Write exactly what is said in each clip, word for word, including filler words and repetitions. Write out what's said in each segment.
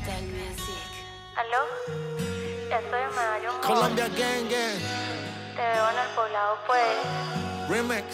¿Aló? Estoy en Medallo. Colombia Gang Gang. Te veo en el poblado, pues. Remix.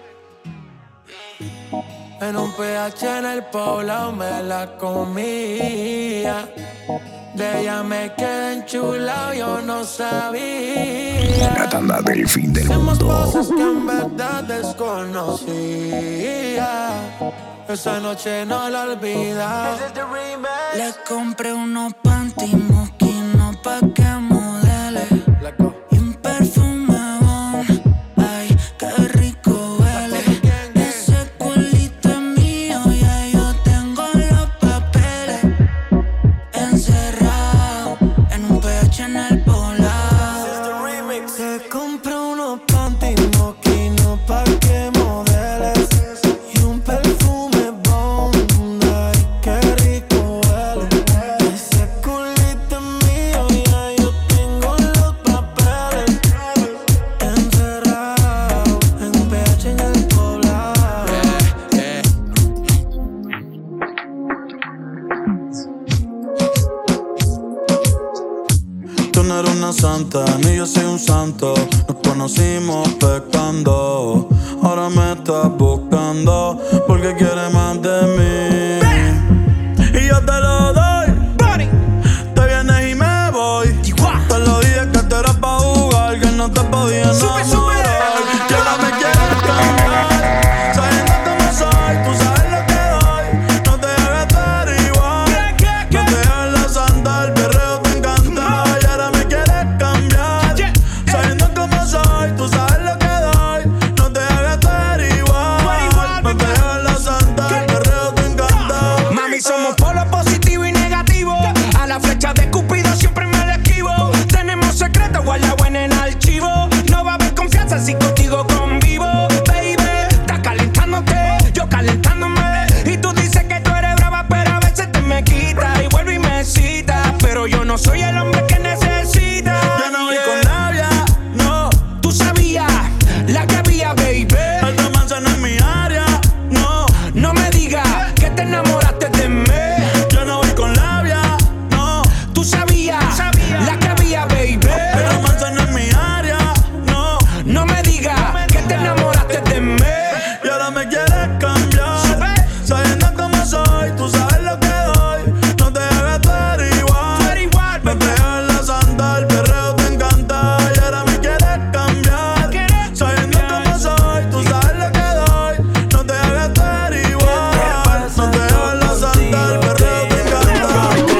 En un P H en el poblado me la comía. De ella me quedé enchulado, yo no sabía. La tanda del fin del Hacemos mundo. cosas que en verdad desconocía. Esa noche no la olvida. Le compré unos panty mosquinos pa' que modele y un perfume bon. Ay, qué rico huele. Ese culito es mío, ya yo tengo los papeles encerrado en un P H en el poblado. Le compré unos panty mosquinos pa' que modeles y un perfume bon. Ay, qué rico huele. Ese culito es mío, ya yo tengo los papeles encerrado en un P H en el poblado. Tú no eres una santa, ni yo soy un santo. Nos conocimos pecando. Ahora me estás buscando porque quieres más de mí. Y yo te lo doy. Te vienes y me voy. Te lo dije que te era pa' jugar, que no te podía enamorar. Que ahora me quieres cambiar, sabiendo cómo soy. Tú sabes lo que doy. No te hagas estar igual. No te hagas la santa, el perreo te encanta. Y ahora me quieres cambiar, sabiendo cómo soy. Tú sabes lo que doy. No te hagas estar igual. No te hagas la santa, el perreo te encanta. Mami, somos polo positivo y negativo. A la flecha de Cupido siempre me la esquivo. Tenemos secretos guardados en el archivo. No va a haber confianza si contigo convivo. Baby, estás calentándote, yo calentándome. Y tú dices que tú eres brava, pero a veces te me quita y vuelve y me cita. Pero yo no soy el hombre que necesita. Yo no voy con labia, no. Tú sabías la que había, baby. Esta manzana es mi área, no. No me digas que te enamoraste de mí. Yo no voy con labia, no. Tú sabías la que había, baby. Esta manzana es mi área, no. No me digas que te enamoraste de mí. Y ahora me quieres cambiar, sabiendo cómo soy. Tú sabes lo que doy. No te hagas estar igual. Me pegas la santa, el perreo te encanta. Y ahora me quieres cambiar, sabiendo cómo soy. Tú sabes lo que doy. No te hagas estar igual. No te hagas la santa, el perreo te encanta.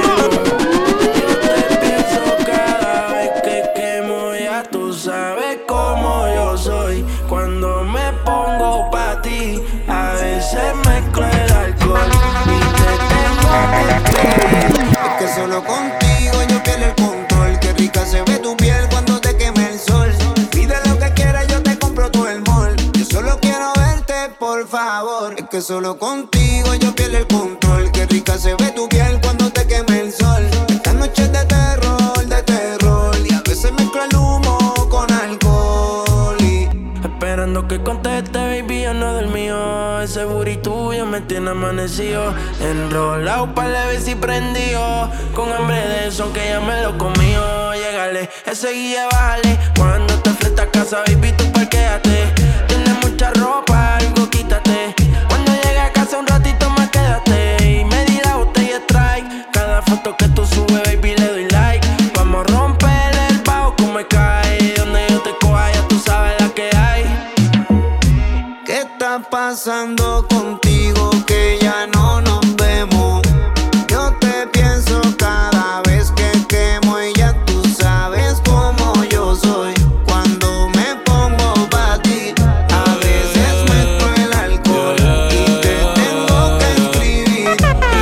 Te pienso cada vez que quemo, ya tú sabes cómo yo soy. Cuando me pongo pa' ti, a veces mezclo el alcohol y te tengo que escribir. Es que solo contigo yo pierdo el control. Qué rica se ve tu piel cuando te quema el sol. Pide lo que quieras, yo te compro todo el mall. Yo solo quiero verte, por favor. Es que solo contigo yo pierdo el control. Qué rica se ve tu piel cuando te quema el sol. Esta noche es de terror, de terror. Y a veces mezclo el humo con alcohol y Esperando que conteste, baby, yo no del mío. Ese booty tuyo me tiene amanecido, enrolado pa' la vez y prendido. Con hambre de eso que ya me lo comió. Llegale, ese guía, bájale. Cuando te fleta a casa, baby, tú parquéate. Tienes mucha ropa, algo quítate. Cuando llegue a casa un ratito más quédate. Y me di la botella strike. Cada foto que tú subes, baby, le doy like. Vamos a romper el bajo como me cae. Donde yo te coja, ya tú sabes la que hay. ¿qué está pasando contigo que ya no nos vemos? Yo te pienso cada vez que quemo y ya tú sabes cómo yo soy. Cuando me pongo pa' ti, a veces mezclo el alcohol y te tengo que escribir.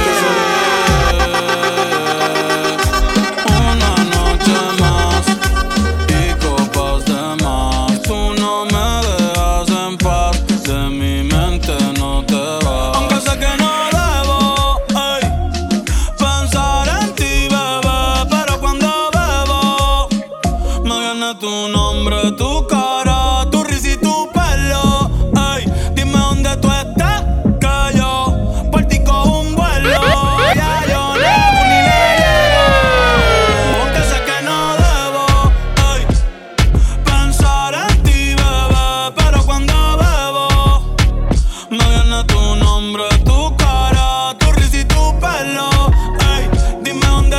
Una noche más y copas de más. Tú no me dejas en paz, de mi mente no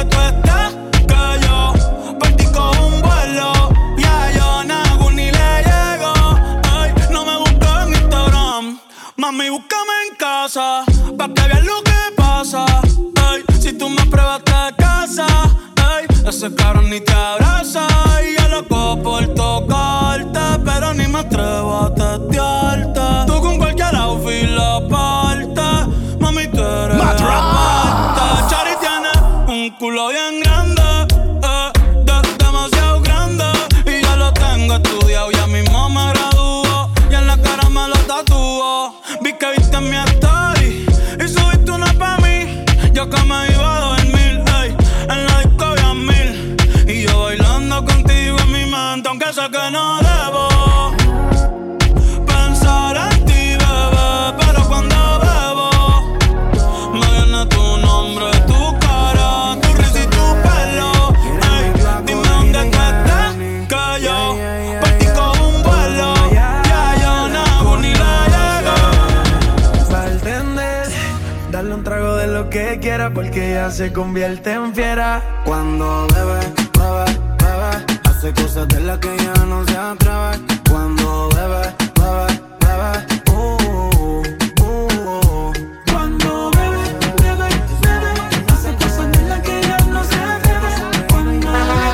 donde tú estés, que yo partí con un vuelo. Ya yo nago ni le llego. Ay, no me busques en Instagram, mami, búscame en casa, pa' que veas lo que pasa. Ay, si tú me pruebas te casa. Ay, ese cabrón ni te abraza. Y yo loco por tocarte, pero ni me atrevo a testearte. Tú con cualquier outfit la parte, mami, tú eres aparte. Chari tiene un culo bien grande, eh, de, demasiado grande. Y ya lo tengo estudiado, ya mismo me gradúo. Y en la cara me lo tatúo. Vi que viste mi story y subiste una pa' mí. Yo que me iba a dormir, ey, en la disco había mil. Y yo bailando contigo en mi mente, aunque sé que no debo pensar en ti, bebé. Pero cuando bebo, me viene tu nombre, tu cara, tu risa y tu pelo. Ey, dime dónde que estés, que yo partí con un vuelo. Ya yo no ni la llego. Bartender, darle un trago de lo que quiera, porque ella se convierte en fiera. Cuando bebe, bebe, bebe, hace cosas de las que ya no se atreve. Cuando bebe, bebe, bebe, uh, uh, uh, uh. Cuando bebe, bebe, bebe, hace cosas de las que ya no se atreve. Cuando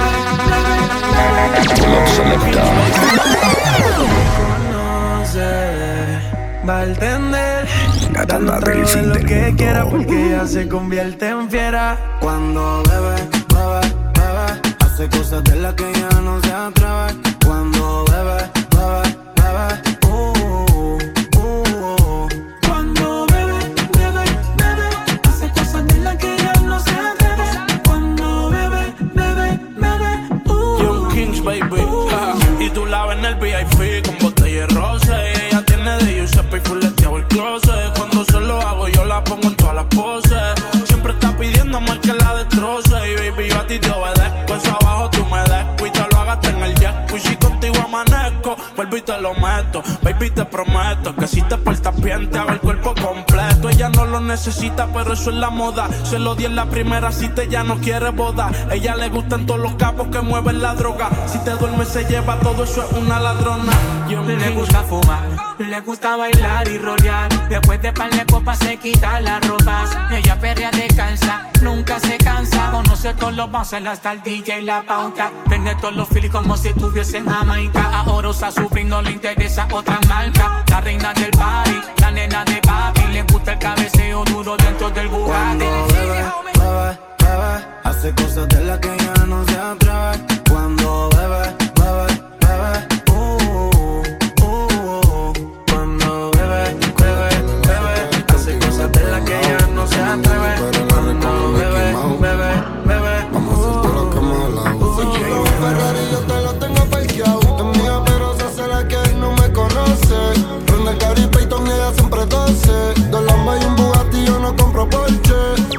conoce, bartender, darle un trago de lo que quiera, porque ella se convierte en fiera. Cuando bebe, bebe, bebe, hace cosas de las que ya no se atreve. Cuando bebe, bebe, bebe, uh, uh, uh, uh. Cuando bebe, bebe, bebe, hace cosas de las que ya no se atreve. Cuando bebe, bebe, bebe, uh, uh. Young Kings, baby, uh, y tú la ves en el V I P con botella de rosa. Y ella tiene de Giuseppe y fuleteado el closet. Cuando se lo hago yo la pongo en todas las poses. Siempre está pidiendo más que la destroce. Y baby, yo a ti te obedezco, eso abajo tú me desco. Y te lo hagas en el jet. Y si contigo amanezco, vuelvo y te lo meto. Baby, te prometo que si te portas bien te hago el cuerpo completo. Ella no lo necesita, pero eso es la moda. Se lo di en la primera cita, ella no quiere boda. Ella le gustan todos los capos que mueven la droga. Si te duermes se lleva todo, eso es una ladrona. Yo le gusta fumar, le gusta bailar y rolear. Después de par de copas se quita las ropas. Ella perrea descansa, nunca se cansa. Conoce todos los bouncers, hasta el D J la pauta. Vende todos los filis como si estuviese en Jamaica. Ahora usa su bring, no le interesa otra marca. La reina del party, la nena de papi. Le gusta el cabeceo duro dentro del Bugatti. Cuando bebe, bebe, bebe, hace cosas de las que ya no se atreve. Cuando bebe, bebe, bebe, uh, uh, uh, uh. Cuando bebe, bebe, bebe, hace cosas de las que ya no se atreve. Cuando bebe, bebe, bebe, vamos a hacer todo lo que hemos hablado. Ferrari yo te lo tengo parqueado. Es mía pero se hace la que él no me conoce. Prende el Gary Payton y ella siempre doce. Dos Lambas y un Bugatti yo no compro Porsche.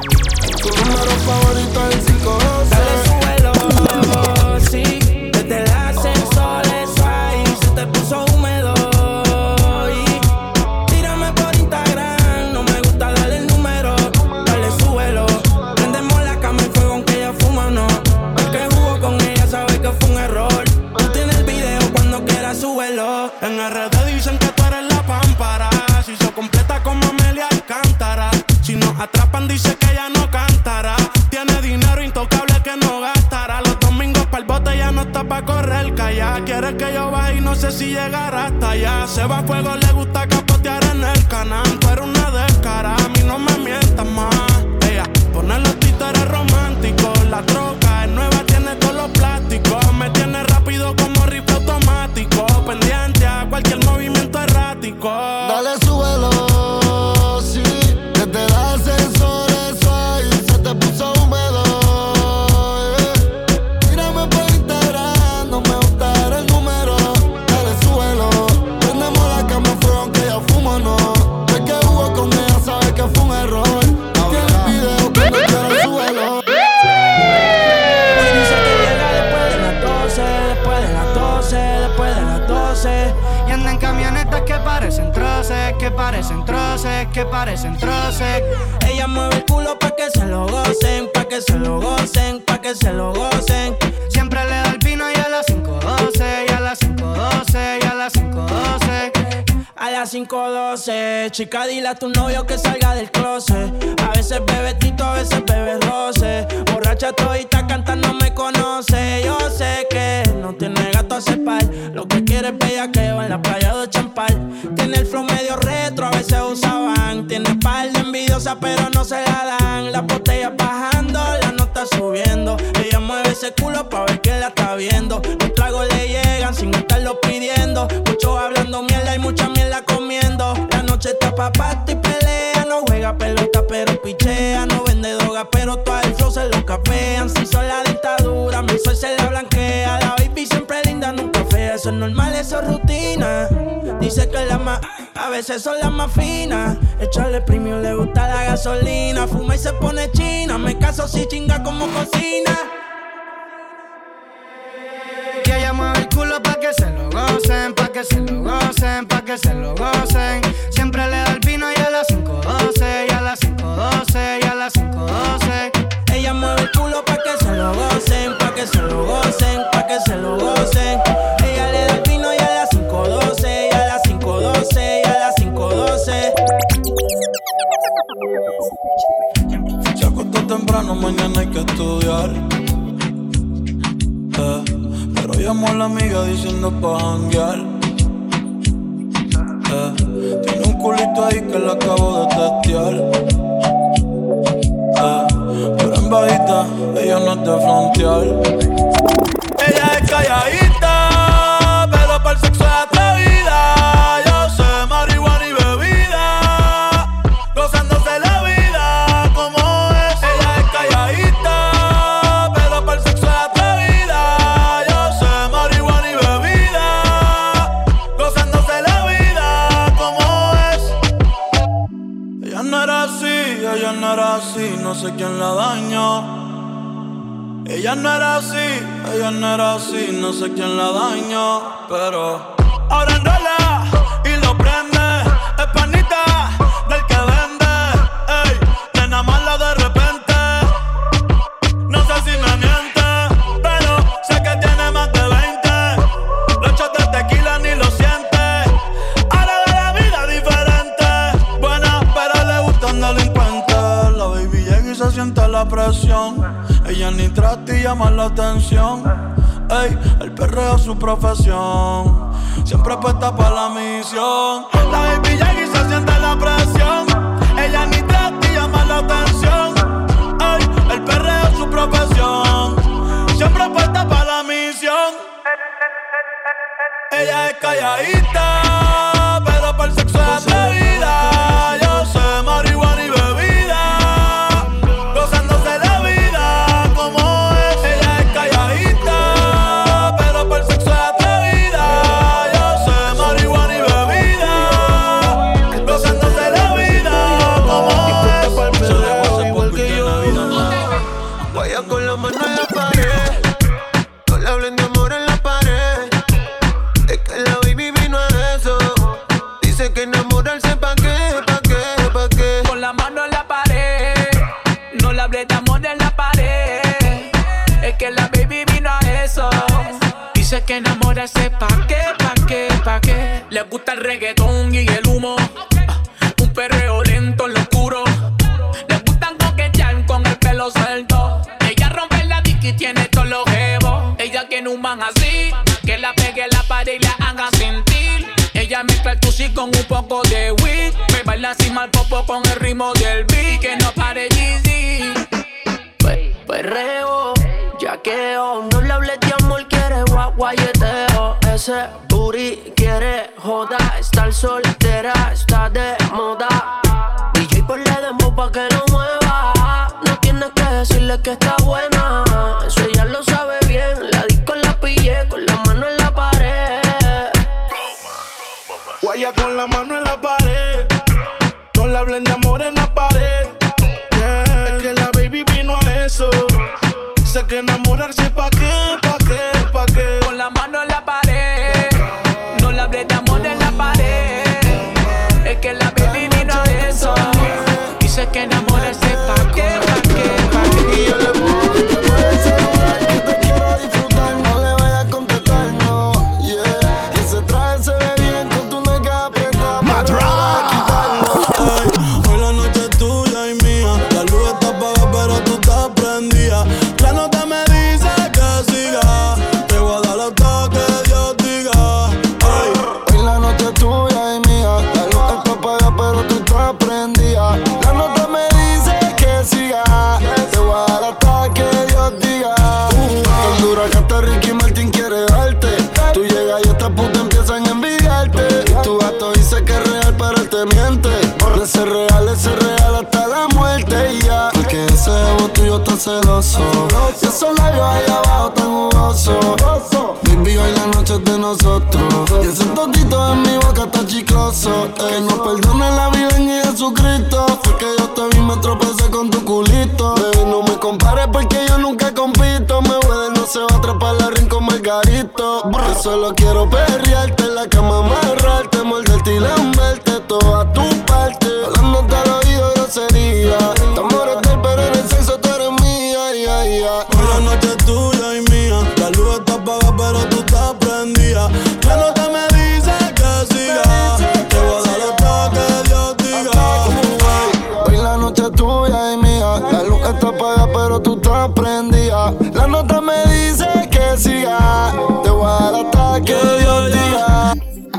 Tu número favorito es el cinco doce. Dale suelo, sí, desde el ascensor eso ahí se te puso húmedo. Y tírame por Instagram, no me gusta darle el número. Dale suelo, prendemos la cama en fuego aunque ella fuma o no. El que jugó con ella sabe que fue un error. Tú tienes el video cuando quieras súbelo. En R D dicen que tú eres la pámpara. Si se completa como Amelia Alcántara. Si nos atrapan dice que ella no cantará. Tiene dinero intocable que no gastará. Los domingos pa'l bote ya no está pa' correr calla. Quiere que yo baje y no sé si llegará hasta allá. Se va a fuego, le gusta capotear en el canal. Tú eres una descara, a mí no me mientas más. Ella pone los títeres románticos. La troca es nueva, tiene todos los plásticos. Me tiene rápido como rifle automático. Pendiente a cualquier movimiento errático. Dale súbelo, sí, desde el ascensor eso ahí se te puso húmedo. Yeah. Tírame por Instagram, no me gusta dar el número. Dale súbelo, prendemos la cama en fuego aunque ella fuma o no. El que jugó con ella sabe que fue un error. Tiene el video cuando quiera súbelo. Dice que llega después de las doce, después de las doce, después de las doce. Y andan camionetas que parecen troces, que parecen troces, que parecen troces. Ella mueve el culo pa' que se lo gocen, pa' que que se lo gocen, pa' que se lo gocen. Siempre le da el vino y a las cinco doce, y a las cinco doce, y a las cinco doce. A las cinco doce, chica, dile a tu novio que salga del closet. A veces bebe tito, a veces bebe roce. Borracha todita cantando me conoce. Yo sé que no tiene gato a cepar. Lo que quiere es bellaqueo en la playa de Champal. Tiene el flow medio retro, a veces usaban. Tiene par de envidiosas pero no se la dan. Las botellas bajando, la nota subiendo. Ella mueve ese culo pa' ver quién la está viendo. Los tragos le llegan sin estarlo pidiendo. Muchos hablando mierda y mucha mierda comiendo. La noche está pa' pasta y pelea. No juega pelota pero pichea. No vende droga pero todo el flow se lo capean. Si son la dictadura, mi sol se la blanquea. La baby siempre linda, nunca fea. Eso es normal, eso es rutina. Dice que la más, a veces son las más finas. Echarle premium, le gusta la gasolina. Fuma y se pone china. Me caso si chinga como cocina. Que ella mueve el culo pa' que se lo gocen, pa' que se lo gocen, pa' que se lo gocen. Siempre le da el vino y a las cinco doce, y a las cinco doce, y a las cinco doce. Ella mueve el culo pa' que se lo gocen, pa' que se lo gocen, pa' que se lo gocen. Ella le da el vino y a las cinco doce, y a las cinco doce, y a las cinco doce. Se acostó temprano, mañana hay que estudiar. Eh, pero llamó a la amiga diciendo pa' janguear. Eh, tiene un culito ahí que la acabo de testear. Eh, pero en bajita, ella no es de frontear. Ella es calladita, pero para el sexo es atrevida. Yo sé marihuana y bebida, gozándose la vida como es. Ella es calladita, pero para el sexo es atrevida. Yo sé marihuana y bebida, gozándose la vida como es. Ella no era así, ella no era así, no sé quién la dañó. Ella no era así, ella no era así, no sé quién la dañó. Pero ahora enrola y lo prende. Es panita del que vende. Ey, te enamora de repente. No sé si me miente, pero sé que tiene más de veinte. Los shots de tequila ni lo siente. Ahora ve la vida diferente. Buena, pero le gustan delincuentes. La baby llega y se siente la presión. Ella ni trata y llama la atención. Ey, el perreo es su profesión. Siempre puesta para la misión. La baby llega y se siente la presión. Ella ni trata y llama la atención. Ey, el perreo es su profesión. Siempre puesta para la misión. Ella es calladita, pero para el sexo es atrevida. Yo sé marihuana y bebida, gozándose la vida como es. Ella es calladita, pero para el sexo es atrevida. Yo sé marihuana y bebida, gozándose la vida como es. Se dejó hace poco y tiene vida nueva. Vaya con la mano en la pared, no le hablen de amor en la pared. Es que la baby vino a eso. Dice que enamorarse pa' qué, pa' qué, pa' qué. Con la mano en la pared, no le hablé de amor en la pared. Es que la baby vino a eso. Dice que enamorarse pa' qué, pa' qué, pa' qué. Le gusta el reggaetón y el humo, un perreo lento en lo oscuro. Le gustan coquetear con el pelo suelto. Ella rompe la disc y tiene todos los jevos. Ella tiene un man así, que la pegue en la pared y la haga sentir. Ella mezcla el tusi con un poco de weed. Me baila así mal popo con el ritmo del beat. Que no pare Yeezy. Perreo, yaqueo, no le hables de amor, quiere guayeteo. Ese booty quiere joda, estar soltera está de moda. D J ponle dembow pa' que no mueva. No tienes que decirle que está buena, eso ella lo sabe bien. La disco la pillé con la mano en la pared. Guaya con la mano en la pared, no le hablen de amor en la pared. Yeah. Es que la baby vino a eso. Sé que enamorarse pa' qué, pa' qué, pa' qué. Con la mano en la pared, no le hablé de amor en la pared. Es que la baby vino a eso. Dice que enamorarse pa' qué, pa' qué, pa' qué. Y yo le celoso. Y esos labios ahí abajo tan jugosos. Baby, hoy la noche es de nosotros. Y ese totito en mi boca está chicloso. Que nos perdone la vida en Jesucristo. Fue que yo te vi, me tropecé con tu culito. Baby, no me compares porque yo nunca compito. Me huele, no se va a atrapar la rin con Margarito. Yo solo quiero perrearte en la cama, amarrarte, morderte y lamberte toda tu parte. Hablándote al oído grosería. Te amores del pero en el sexo tú eres mía, ya, ya. Hoy la noche es tuya y mía. La luz está apagada pero tú estás prendida. Ya no te me dice que siga. Te voy a dar hasta que Dios diga. Hoy la noche es tuya y mía. La luz está apagada pero tú estás prendida. La nota me dice que siga. Te voy a dar hasta que Dios diga.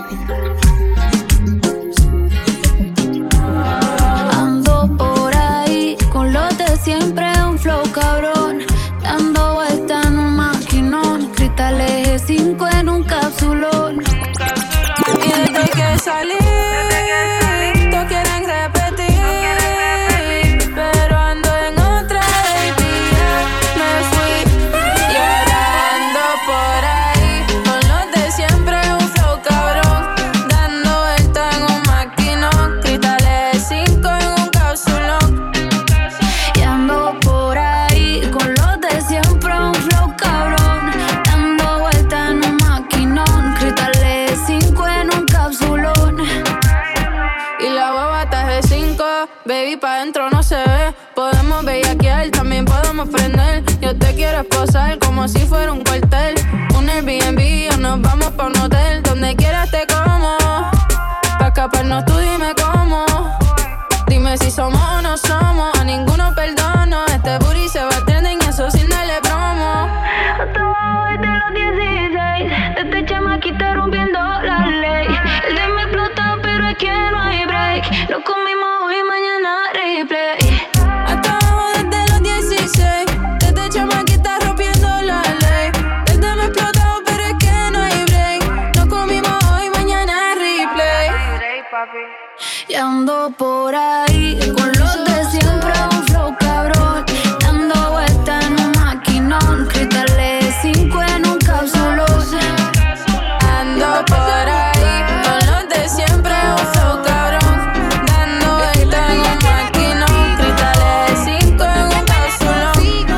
Ando por ahí con los de siempre, un flow cabrón. Dando vuelta en un maquinón. Cristales G cinco en un capsulón. Y desde que salí, todos quieren repetir. Pero ando en otra, baby, ya me fui. Y ahora ando por ahí con los de siempre, un flow cabrón. Dando vuelta en un maquinón. Cristales cinco en un capsulón. Y ando por ahí con los de siempre, un flow cabrón. Dando vuelta en un maquinón. Cristales cinco en un capsulón. Y la baba está de cinco, baby, pa' dentro no se ve. Podemos bellaquear, también podemos prender. Yo te quiero esposar como si fuera un cuartel. Un Airbnb o nos vamos pa' un hotel. Donde quieras te como. Pa' escaparnos tú dime cómo. Dime si somos o no somos. A ninguno perdono. Este booty se va a trending y eso sin darle promo. Hasta abajo desde los dieciséis. Desde chamaquita rompiendo la ley. El de me explotó pero es que no hay break. Nos comimos hoy, mañana replay. Hasta abajo desde los dieciséis. Desde chamaquita rompiendo la ley. Desde me explotó pero es que no hay break. Nos comimos hoy, mañana replay. Y ando por ahí con los de siempre, un flow cabrón. Dando vuelta en un maquinón. Cristales cinco en un capsulón. Ando por ahí con los de siempre, un flow cabrón. Dando vuelta en un maquinón. Cristales cinco en un capsulón.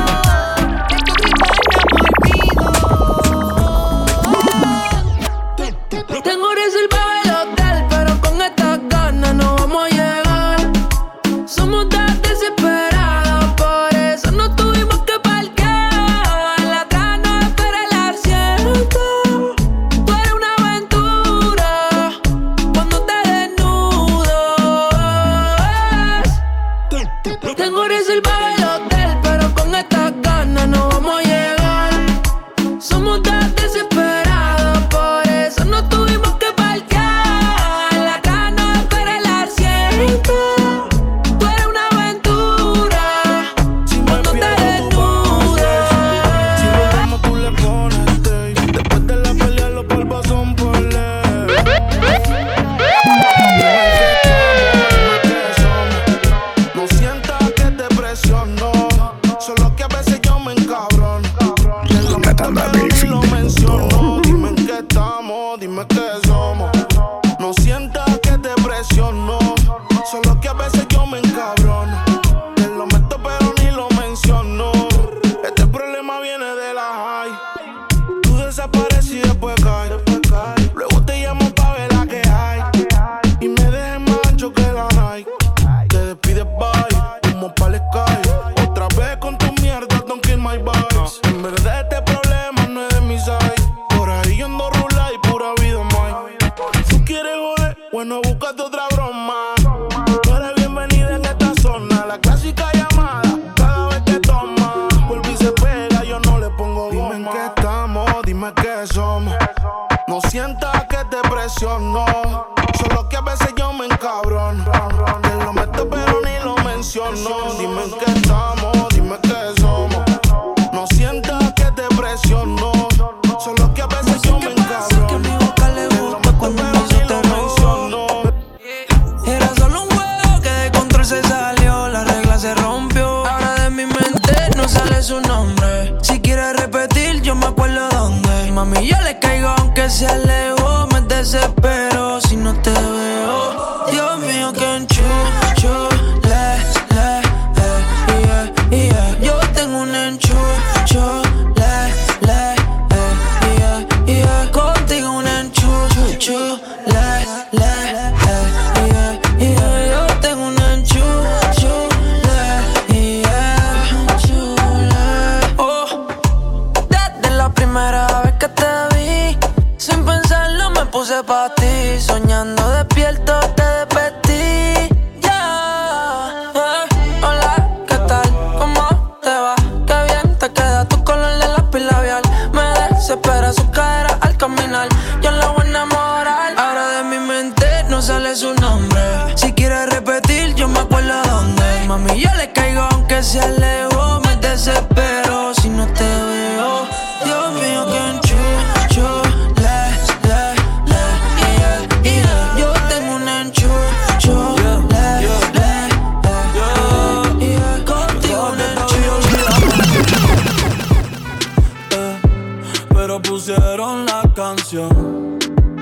Tengo reservado el hotel, pero con estas ganas no vamos a llegar. Somos tan desesperados, por eso no tuvimos que parquear. La gana espera el asiento. Tú eres una aventura cuando te desnudas. Tengo reservado el hotel, pero con estas ganas no vamos a llegar. Somos tan desesperados, por eso no tuvimos que parquear. La gana espera el asiento. Tú eres una aventura cuando te desnudas. Si lo vemos tú le pones stay. Después de la pelea los polvos son por ley. No sientas que te presiono. Solo que a veces yo me encabrono. Que lo meto pero ni lo menciono. Dime en qué estamos, dime qué somos. No sientas que te presiono. Solo que a veces yo me encabrono. Que lo meto pero ni lo menciono. Este problema viene de la high. Tú desapareces y después caes. Luego te llamo pa' ver la que hay. Y me dejes más ancho que la Nike. Te despides bye, como pa'l Sky. Otra vez con tu mierda, don't kill my vibes. En verdad este problema no es de mi side. Por ahí yo ando rula y pura vida mine. ¿Tú quieres joder? Bueno, búscate otra broma. Tú eres bienvenida en esta zona. La clásica llamada, cada vez que toma. Vuelve y se pega, yo no le pongo goma. Dime en qué estamos, dime qué somos. No sientas que te presiono. Solo que a veces yo me encabrono. Te lo meto pero ni lo menciono. Dime en qué estamos, dime qué somos. No sientas que te presiono. Solo que a veces yo me encabrono. Que a mi boca le gusta cuando no se te menciono. Era solo un juego que de control se salió. La regla se rompió. Ahora de mi mente no sale nombre. Si quieres repetir, yo me acuerdo dónde. Mami, yo le caigo aunque sea lejos. Me desespero si no te veo. Dios mío, que enchucho. Le, le, eh, yeah, yeah. Yo tengo un enchucho. Le, le, eh, yeah, yeah. Contigo un enchucho. Le, le, eh, yeah, yeah. Yo tengo un enchucho. Le, yeah, chule. Oh, desde la primera vez que te vi, sin pensarlo me puse pa' ti. Soñando despierto te despertí. Yeah, yeah. Hola, ¿qué tal? ¿Cómo te va? Qué bien te queda tu color de lápiz labial. Me desespera su cadera al caminar. Yo la voy a enamorar. Ahora de mi mente no sale su nombre. Si quieres repetir, yo me acuerdo dónde. Mami, yo le caigo aunque sea lejos. Me desespero si no te veo. Dios mío, que enchucho. Le, le, le, yeah, yeah. Yo tengo un enchucho. Le, le, le, yeah. Contigo un enchucho. Eh, pero pusieron la canción.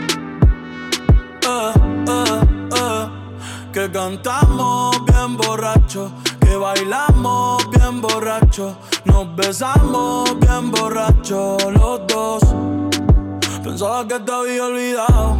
Eh, eh, eh, que cantamos bien borracho, que bailamos bien borracho, nos besamos bien borracho los dos. Pensaba que te había olvidado,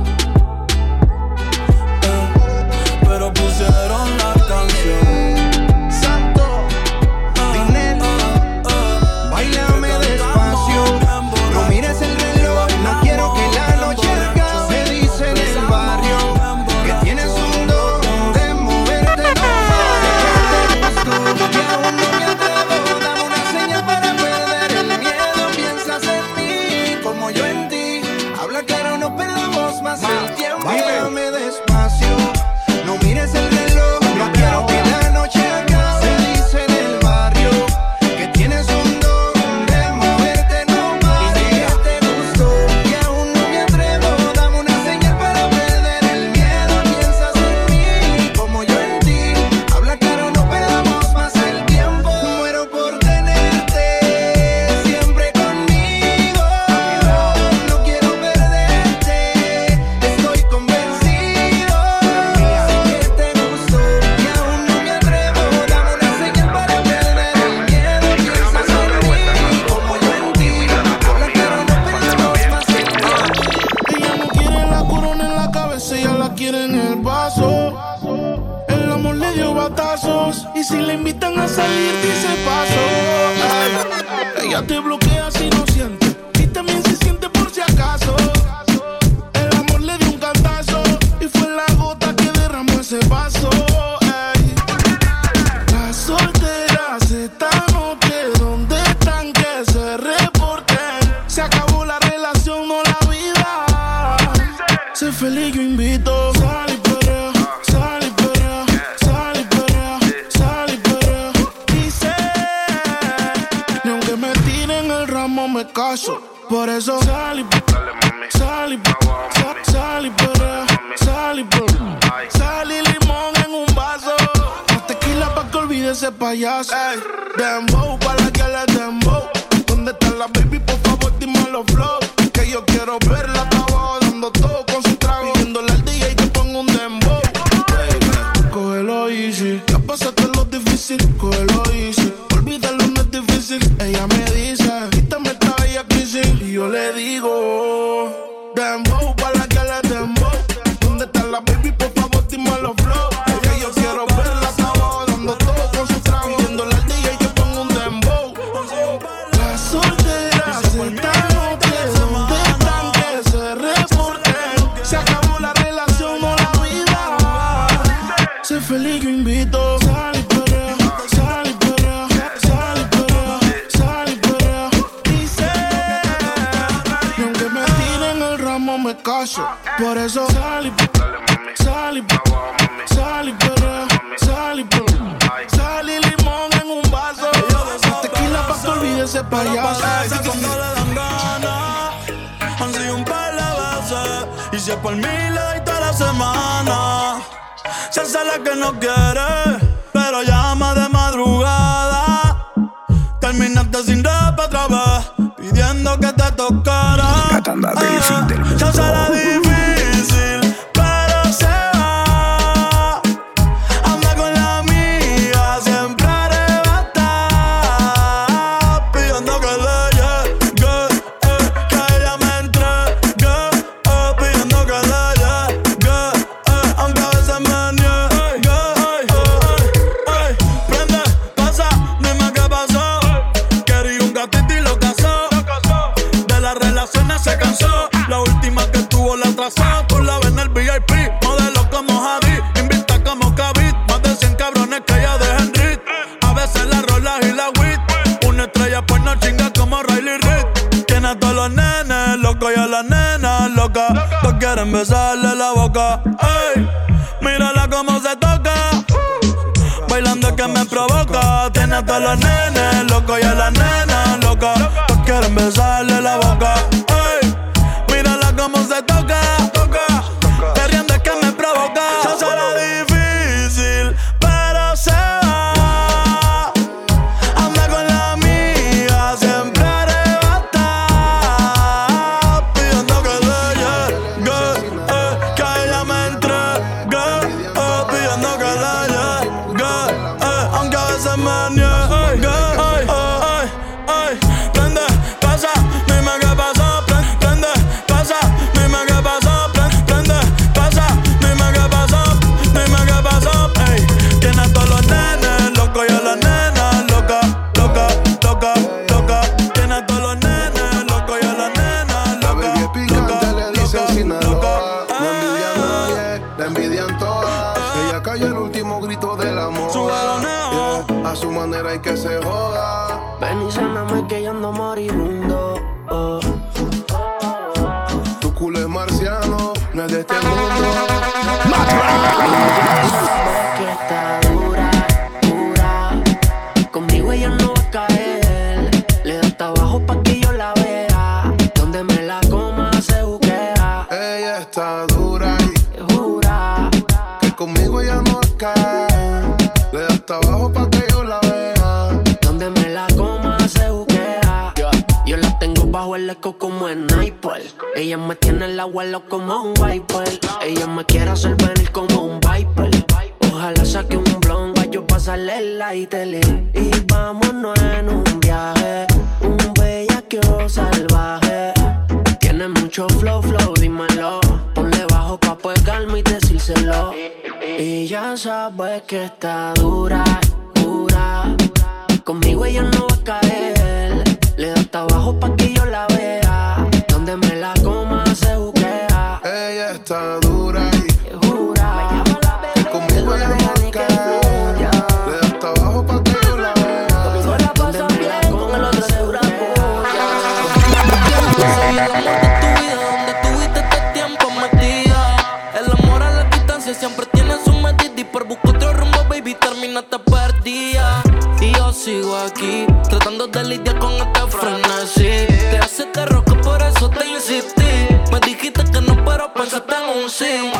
eh, pero pusieron la canción. Santo, dinero, eh, eh, bailame despacio. No mires el reloj, no quiero que la noche acabe. Me dicen en el barrio que tienes un don de moverte no pares. Que te gusto y aún no me atrevo. Dame una señal para perder el miedo. Piensas en mí como yo en ti. Habla claro, no perdamos más el tiempo. Bailame despacio, no mires el reloj. No quiero que la noche acabe. Me dicen en el barrio que tienes un don de moverte no pares. Que te gustó y aún no me atrevo. Dame una señal para perder el miedo. Piensas en mí como yo en ti. Habla claro, no perdamos más el tiempo. Muero por tenerte siempre conmigo. No quiero perderte, estoy convencido. Sé que te gustó y aún no me atrevo. Dame una señal para perder el miedo. Piensas en mí como yo en ti. Habla claro, no perdamos más el tiempo. Ella no quiere la corona en la cabeza, ella la quiere en el vaso. El amor le dio batazos y si le invitan a salir dice paso. Ay, ella te bloquea si no siente y también se siente por si acaso. El amor le dio un cantazo y fue la gota que derramó ese vaso. Ay, las solteras esta noche, ¿dónde están? Que se reporten. Se acabó la relación, no la vida. Sé feliz, yo invito. Sal y perrea, sal y perrea, sal y perrea, sal y perrea. Dice, ni aunque me tiren el ramo me caso. Por eso sal y sal y sal, sal y perrea, sal y perrea. Sal y limón en un vaso. Más tequila pa' que olvide ese payaso. Ey, dembow pa' la que le dembow. ¿Dónde está la baby? Por favor, dime los flow. Que yo quiero verla abajo dando todo con su trago. Pidiéndole al D J que ponga un dembow. Baby, cógelo easy. Ya pasaste lo difícil, cógelo easy. Olvídalo, no es difícil. Ella me dice, quítame esta bella crisis. Y yo le digo, dembow pa' la que le dembow. ¿Dónde está la baby? Por favor, dime los flow. Que yo quiero verla abajo dando todo con su trago. Pidiéndole al D J que ponga un dembow. Las solteras esta noche, ¿dónde están? Que se reporten. Se acabó la relación, no la vida. Sé feliz, yo invito. Sal y perrea, sal y perrea, sal y perrea, sal y perrea. Dice, y aunque me tiren el ramo me caso. Por eso sal y sal y sal y perrea, sal y perrea. Sal y limón en un vaso. Tequila pa' que olvide ese payaso. Cuando le dan ganas, han sido un par de veces. Y si es por mí le doy toda la semana. Se hace la que no quiere, pero llama de madrugada. Terminaste sin rap otra vez, pidiendo que te tocara. La tanda del fin del mundo. Ya será difícil, pero se va. Anda con la amiga, siempre arrebata, pidiendo que le llegue, eh, que a ella me entregue, eh, pidiendo que le llegue, eh, aunque a veces me niegue. Ey, ey, ey. Prende, pasa, dime qué pasó. Quería un gatito y lo casó. De las relaciones se cansó. La última que tuvo la atrasó. Tú la ves en el V I P, modelo como Javi, invita como Kavit. Más de cien cabrones que ella deja en Rit. A veces la rola y la wit. Una estrella pues no chinga como Riley Reid. Tiene a todos los nenes locos y a las nenas locas. Todos quieren besarle la boca. Ey, mírala como se toca. Bailando es que me provoca. Tiene a todos los nenes locos y a las nenas locas. Todos quieren besarle la boca. Ey, mírala como se toca. Perreando es que me provoca. Ya será difícil, pero se va. Anda con la amiga, siempre arrebata, pidiendo que le llegue, eh, que a ella me entregue, eh, pidiendo que le llegue, eh, aunque a veces me niegue. Ey, ey, ey. Prende, pasa, dime qué pasó. Prende, pasa, dime qué pasó. Prende, pasa, dime qué pasó. Dime qué pasó. Ey, tiene a todos los nenes locos y a las nenas locas, loca, loca, loca. Tiene a todos los nenes locos y a las nenas La locas, baby es picante, le dicen Sinaloa. No loca. envidia a nadie, la envidian todas. Ella cayó el último grito de la moda. Yeah, a su manera y que se joda. Ven y sáname que yo ando moribundo. Oh. Tu culo es marciano, no es de este mundo. Sabes que está dura, dura. Conmigo ella no va a caer. Le da hasta abajo pa' que yo la vea. Donde me la coma se buquea. Ella está dura y Jura. que conmigo ella no cae. Le da hasta abajo pa' que yo la vea. Donde me la coma se buquea. Yo la tengo bajo el eco como en sniper. Ella me tiene el abuelo como un wiper. Ella me quiere hacer venir como un viper. Ojalá saque un blon pa' yo pasarle el lighter. Y vámonos en un viaje, un bellaqueo salvaje. Tiene mucho flow, flow, dímelo. Ponle bajo pa' pegarme y decírselo. Y ya sabes que está dura, dura. Conmigo ella no va a caer. Le da hasta abajo pa' que yo la vea. Donde me la coma se buquea. Ella está dura y Jura. que conmigo ella no cae. Le da hasta abajo pa' que yo la vea. Donde me la coma se buquea. Soy el amor de tu vida, donde tuviste este tiempo metida. El amor a la distancia siempre tiene su medida. Y por buscar otro rumbo, baby, terminaste perdida. Y yo sigo aquí, tratando de lidiar con este frenesí. Te hace te roca, por eso te insistí. Me dijiste que no, pero pensaste en un sí.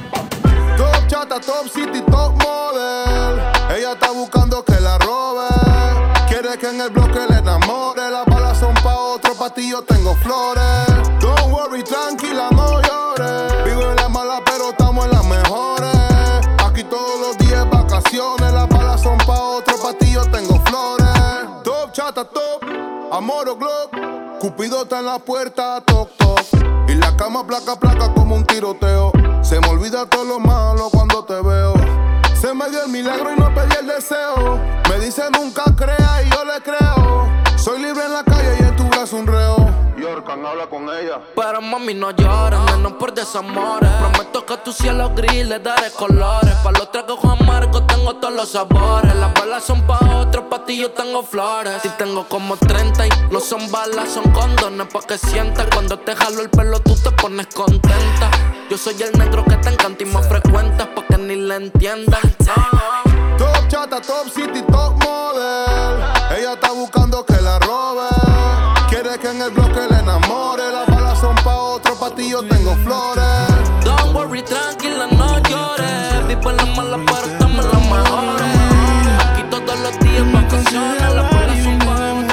Top chata, top city, top model. Ella está buscando que la robe. Quiere que en el bloque le enamore. Las balas son pa' otro, pa' ti yo tengo flores. Don't worry, tranquila, no llores. Vivo en las malas, pero estamos en las mejores. Aquí todos los días vacaciones. Las balas son pa' otro, pa' ti yo tengo flores. Top chata, top, amor o glock. Cupido está en la puerta, toc toc. Y la cama placa placa como un tiroteo. Se me olvida todo lo malo cuando te veo. Se me dio el milagro y no pedí el deseo. Me dice nunca crea y yo le creo. Soy libre en la calle y en tu brazo un reo. Yorkan, habla con ella. Pero mami no llores, menos por desamores. Prometo que a tu cielo gris le daré colores. Pa' los tragos amargos tengo todos los sabores. Las balas son pa' otros, pa' ti yo tengo flores. Y tengo como treinta y no son balas, son condones. Pa' que sientas cuando te jalo el pelo tú te pones contenta. Yo soy el negro que te encanta y me frecuentas pa' que ni le entiendan. Top chata, top city, top model. Ella está buscando que la robe. Quiere que en el bloque le enamore. Las balas son pa' otro, pa' ti yo tengo flores. Don't worry, tranquila, no llores. Vivo en las malas, pero estamos en las mejores. Aquí todos los días vacaciones. Las balas son pa'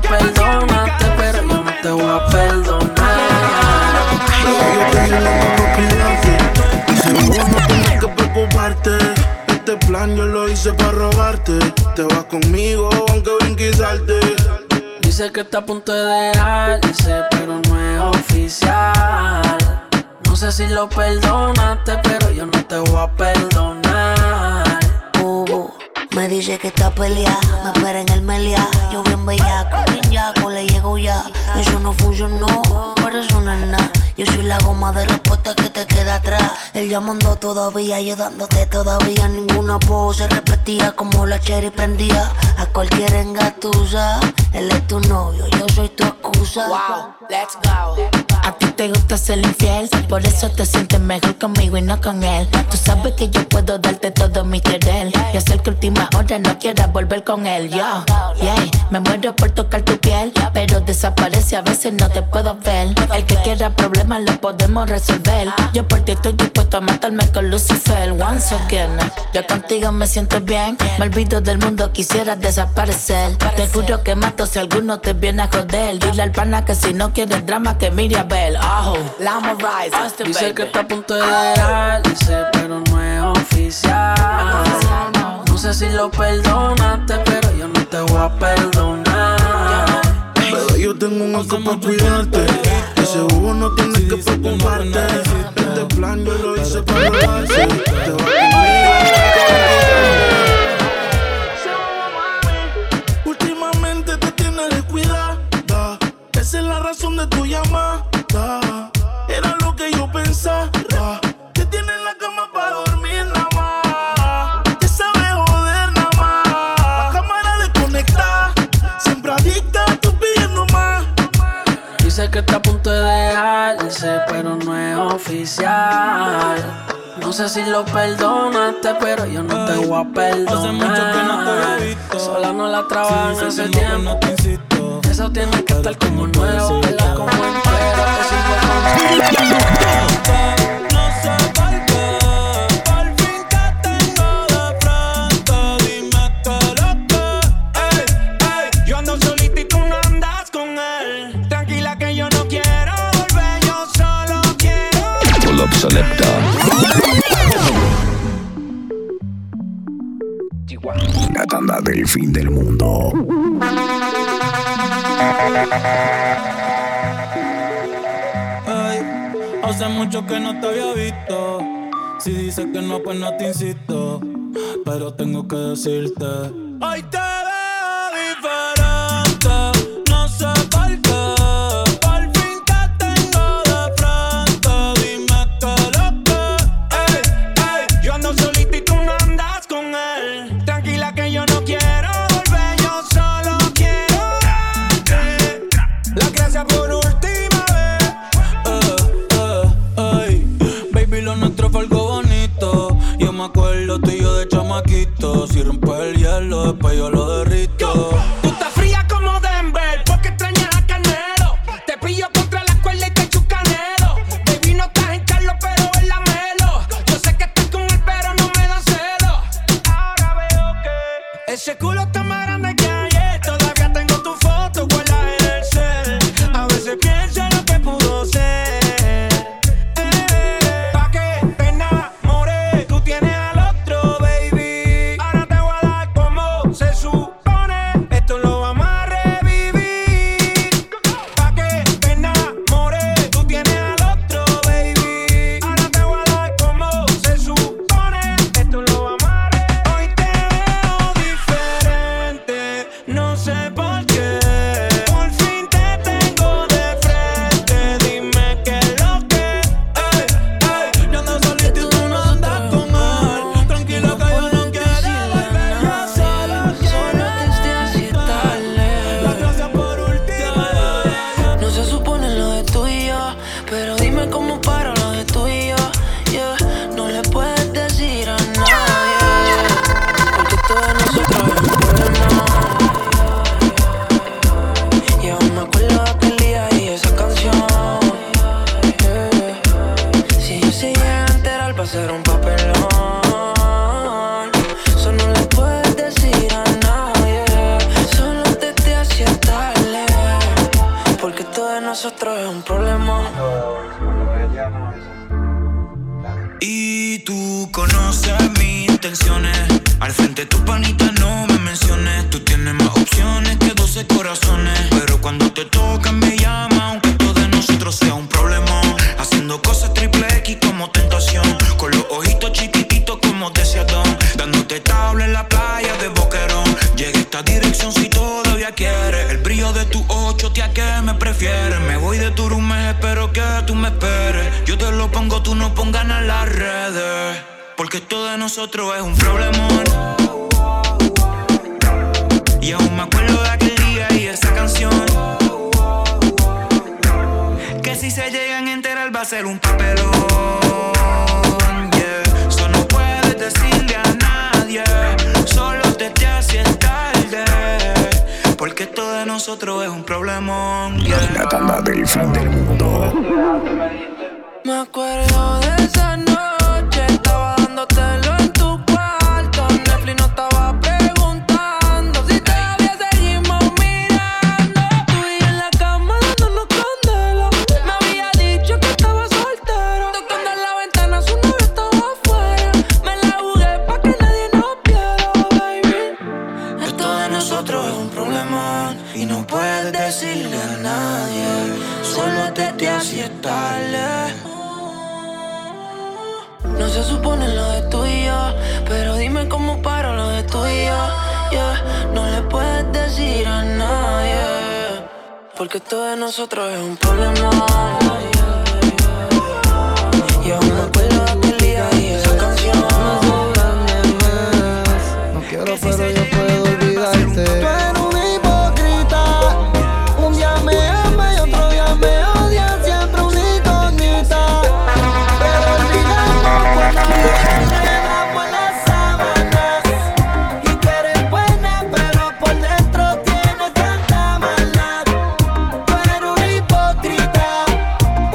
perdonaste, pero yo no te voy a perdonar. Yo tengo la mano cuidarte, y seguro no tienes que preocuparte. Este plan yo lo hice para robarte. Te vas conmigo aunque brinquizarte. Dice que está a punto de dejar, dice pero no es oficial. No sé si lo perdonaste, pero yo no te voy a perdonar. Uh, me dice que está peleada, me espera en el Meliá. Yo bien bellaco, bien yaco, le llego ya. Eso no funcionó, por eso no es nada. Yo soy la goma de respuesta que te queda atrás. Él llamando todavía, yo dándote todavía. Ninguna pose repetía como la cherry prendía. A cualquier engatusa, él es tu novio, yo soy tu excusa. Wow, let's go. A ti te gusta ser infiel, por eso te sientes mejor conmigo y no con él. Tú sabes que yo puedo darte todo mi querer y hacer que última hora no quieras volver con él. Yo, yeah, me muero por tocar tu piel, pero desaparece, a veces no te puedo ver. El que quiera problemas lo podemos resolver. Yo por ti estoy dispuesto a matarme con Lucifer. Once again, yo contigo me siento bien, me olvido del mundo, quisiera desaparecer. Te juro que mato si alguno te viene a joder. Dile al pana que si no quiere drama que mire a ver. Oh, Lama Rise, Austin, dice baby. que está a punto de dejar, dice pero no es oficial. No sé si lo perdonaste, pero yo no te voy a perdonar. Bebé, yo tengo un ángel para cuidarte. Ese huevo no tienes que preocuparte. Este plan yo lo hice para robarte. Te vas conmigo. Últimamente te tienes descuidada. Esa es la razón de tu llamada. Era lo que yo pensaba. Te tienes en la cama para dormir nada más. Te sabes joder nada más. La cámara desconectada, siempre adicta, tú pidiendo más. Dice que está a punto de dejar, dice pero no es oficial. No sé si lo perdonaste, pero yo no te voy a perdonar. Hace mucho que no te había visto. Sola no la trabajan Sí, hace sí, tiempo. no te insisto. Eso tiene que estar como nuevo, sí, ¿verdad? Como entero, que sigo con No sé por qué, por fin te tengo de frente. Dime qué lo que. Ey, ey, yo ando solita y tú no andas con él. Tranquila que yo no quiero volver, yo solo quiero. Pull up Selecta. La tanda del fin del mundo. Ay, hace mucho que no te había visto. Si dices que no, pues no te insisto. Pero tengo que decirte: hoy te veo diferente. No sé por qué. Por fin te tengo de frente. Dime qué lo que. Ey, ey, yo ando solita y tú no andas con él. Tranquila que yo no quiero volver, yo solo quiero darte las gracias por última vez. Eh, eh, ay, baby, lo nuestro fue algo bonito. Yo me acuerdo tú y yo de chamaquito. Si rompes el hielo, después yo lo derrito. Tú estás fría como Denver, porque extrañas a Canelo. Te pillo contra la cuerda y te echo canelo. Baby, no estás en Carlos, pero en la Melo. Yo sé que estás con él, pero no me da celo. Ahora veo que ese culo está más grande que ayer. Todavía tengo tu foto guardada en el cel. A veces pienso en lo que pudo ser. Eh, pa' que te enamores, tú tienes al otro, baby. Ahora te voy a dar como se supone. nosotros es un problema. Y tú conoces mis intenciones. Al frente de tu panita no me menciones. Tú tienes más opciones que doce corazones. Pero cuando te tocan me llama, aunque todo de nosotros sea un problema. Haciendo cosas triple X como tentación. Con los ojitos chiquititos como deseadón. Dándote tabla en la playa de Boquerón. Llega esta dirección si todavía quieres. El brillo de tu ocho, tía, que me prefieres. Me voy de tu room, espero que tú me esperes. Yo te lo pongo, tú no pongas en las redes. Porque esto de nosotros es un problemón. Y aún me acuerdo de aquel día y esa canción. Que si se llegan a enterar va a ser un papelón. Yeah. Eso no puedes decirle a nadie. Solo te te si es tarde. Porque esto de nosotros es un problemón. Yeah. La tanda del fin del mundo. Me acuerdo de esa noche, estaba dándotelo en tu cuarto. Netflix no estaba preguntando si todavía seguimos mirando. Tú y en la cama dándonos candela. Me había dicho que estaba soltero. Tocando en la ventana, su novio estaba afuera. Me la jugué pa' que nadie nos viera, baby. Esto de nosotros es un problemón. Y no puedes decirle a nadie. Solo te te así es tarde. No se supone lo de tú y yo, pero dime cómo paro lo de tú y yo, yeah. No le puedes decir a nadie, porque esto de nosotros es un problema, yeah, yeah. Y aún me acuerdo de aquel día y esa canción. No quiero, pero yo puedo olvidarte. Tú eres una hipócrita. Un día me amas y otro día me odias. Siempre una incógnita. Pero olvidamos cuando me enredamos en las sábanas. Y que eres buena, pero por dentro tienes tanta maldad. Tú eres una hipócrita.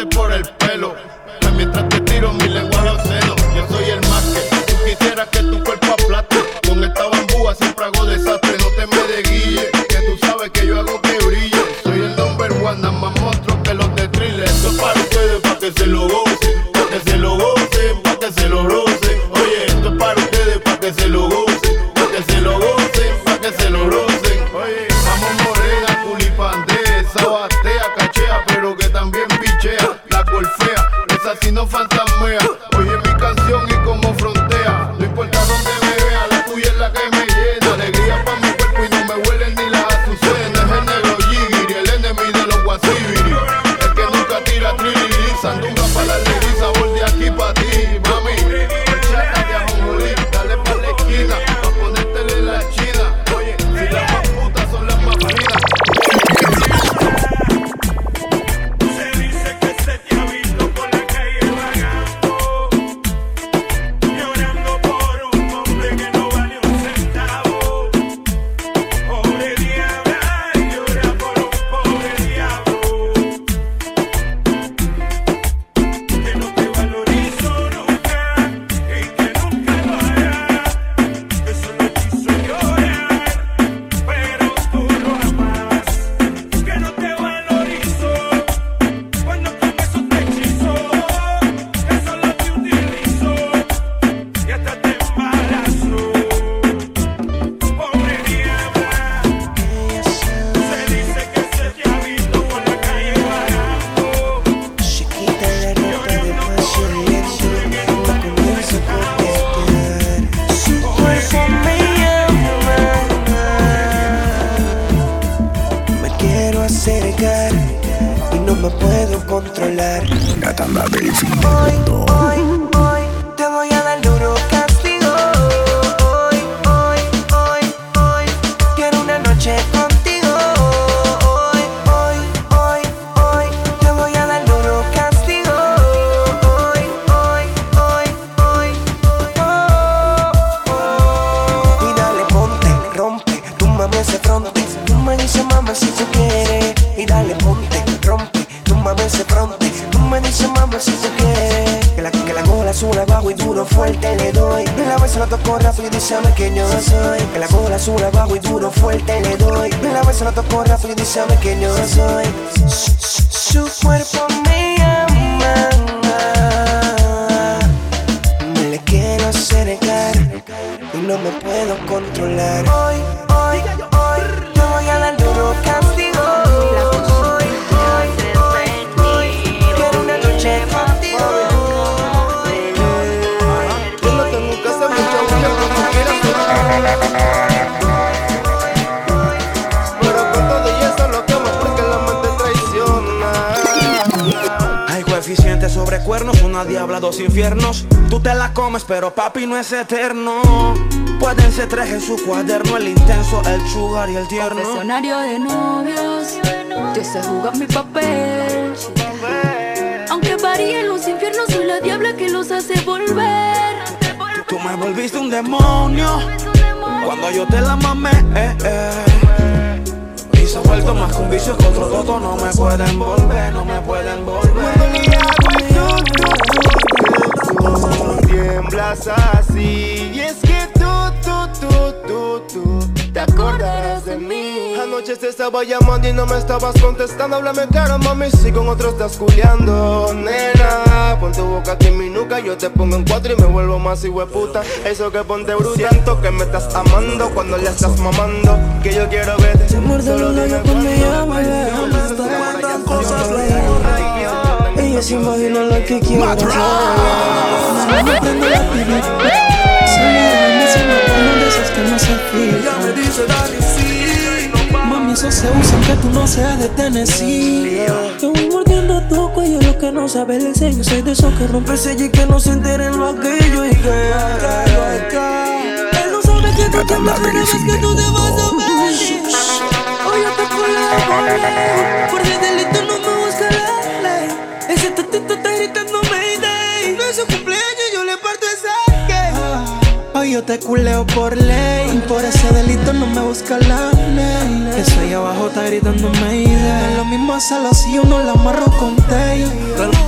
jalarte por el pelo. Mientras te tiro mi lengua a los senos. Yo soy el más que tú quisieras que tu cuerpo aplaste. Con esta bambúa siempre hago desastre. No te me desguille, que tú sabes que yo hago que brille. Soy el number one, nada más monstruo que los de thriller. Esto es para ustedes, pa' que se lo gocen. Pa' que se lo gocen, pa' que se lo rocen. Oye, esto es para ustedes, pa' que se lo gocen. Pa' que se lo gocen, pa' que se lo rocen. Oye, vamos morena, culipandea, sabatea, cachea, pero que también pichea. La golfea, esa sí no fantasmea. Oye mi canción y como frontea. No importa dónde me vea, la tuya es la que me llena. Alegría pa' mi cuerpo y no me huelen ni las azucenas. El negro Yigiri, el enemigo de los guasibiri. El que nunca tira triliri. Sandunga pa' la lady, sabor de aquí pa' ti, mami. Horchata de ajonjolí, dale pa' la esquina, pa' ponértele la china. Oye, si las más putas son las más finas. Y no me puedo controlar. La tanda del fin del mundo. Hoy, hoy, hoy te voy a dar duro castigo. Hoy, hoy, hoy, hoy quiero una noche contigo. Hoy, hoy, hoy, hoy te voy a dar duro castigo. Hoy, hoy, hoy, hoy, oh, oh. Y dale, ponte, rompe, tú mami ese fronte. Tú me dices mamá si tú quieres. Y dale, ponte, rompe, tú mames ese fronte. Tú me dices mamá si tú quieres. Que la, que la cola sube abajo y duro fuerte le doy. Y la vez se lo toco rápido y dísame que yo soy. Que la cola sube abajo y duro fuerte le doy. Y la vez se lo toco rápido y dísame que yo soy. Su cuerpo me llama. Me le quiero acercar y no me puedo controlar. Hoy, hoy, hoy te voy a dar duro castigo. Pero con todo y eso lo quemo porque la mente traiciona. Hay coeficiente sobre cuernos, una diabla, dos infiernos. Tú te la comes, pero papi no es eterno. Pueden ser tres en su cuaderno, el intenso, el sugar y el tierno. Confesionario de novios, yo sé jugar mi papel. Aunque varíen los infiernos, soy la diabla que los hace volver. Tú me volviste un demonio cuando yo te la mamé, eh, eh. Y se ha vuelto más que un vicio que otro toto. No me pueden volver, no me pueden volver. Tú tiemblas así. Y es que tú, tú, tú, tú, tú te acordarás de mí. Anoche te estaba llamando y no me estabas contestando. Háblame claro, mami, si con otro estás culiando. Nena, pon tu boca aquí en mi nuca. Yo te pongo en cuatro y me vuelvo más hijueputa. Eso que ponte bruta. Siento que me estás amando cuando le estás mamando. Que yo quiero verte. Te muerde los labios cuando me llama. Me cuentan cosas leves. Ella se imagina lo que quiero hacer. Me prende la piel. Se me da en ese mano de esas que no se fija. Ella me dice dale sí. Mami, eso se usa aunque tú no seas de Tennessee. Te voy mordiendo tu cuello, lo que no sabe el enseño. Soy de esos que rompe el sello y que no se enteren lo aquello. Y que él no sabe que tú te vas, que tú te vas a ver. Hoy yo te colabo. Por el delito no me busca la ley. Ese tatito está gritando Mayday. No es su cumpleaños, yo le parto esa que hoy yo te culeo por ley. Por ese delito no me busca la ley. Eso ahí abajo está gritando Mayday. No es lo mismo hacerlo si uno la amarro con tape.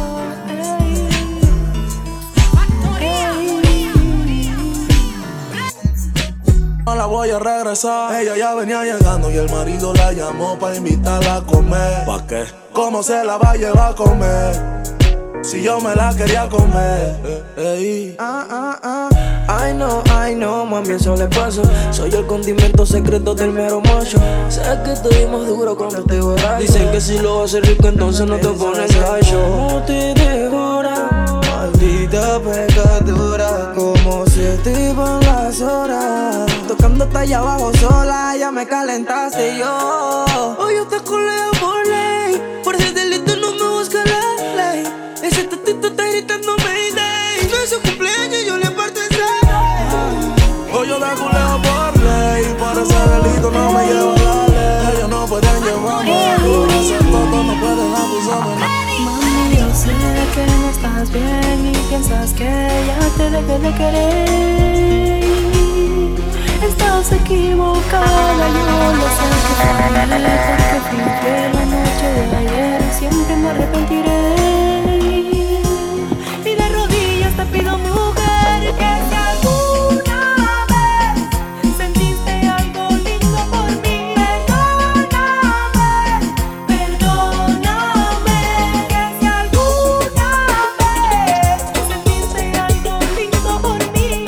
a regresar. Ella ya venía llegando y el marido la llamó para invitarla a comer. ¿Pa' qué? ¿Cómo se la va a llevar a comer? Si yo me la quería comer. Ey. Ah, ah, ah. Ay no, ay no, mami, eso le pasa. Soy el condimento secreto del mero macho. Sé que estuvimos duro cuando te borracho. Dicen que si lo haces rico entonces no te pones gallo. No te devora, maldita pecadora. Como se te van las horas. Tocando hasta allá abajo sola, ya me calentaste yo. Hoy yo te coleo por ley. Por ser delito no me busca la ley. Ese tatito está gritando Mayday. No es su cumpleaños y yo le parto el seis. Hoy yo te culeo por ley. Por ese delito no me llevo la ley. Ellos no pueden llevarme. Por hacer todo no pueden acusarme. Mami, yo sé que no estás bien y piensas que ya te dejé de querer. Estás equivocada, yo lo sé que fallé porque fingí la noche de ayer y siempre me arrepentiré. Y de rodillas te pido, mujer, que si alguna vez sentiste algo lindo por mí, perdóname, perdóname. Que si alguna vez sentiste algo lindo por mí,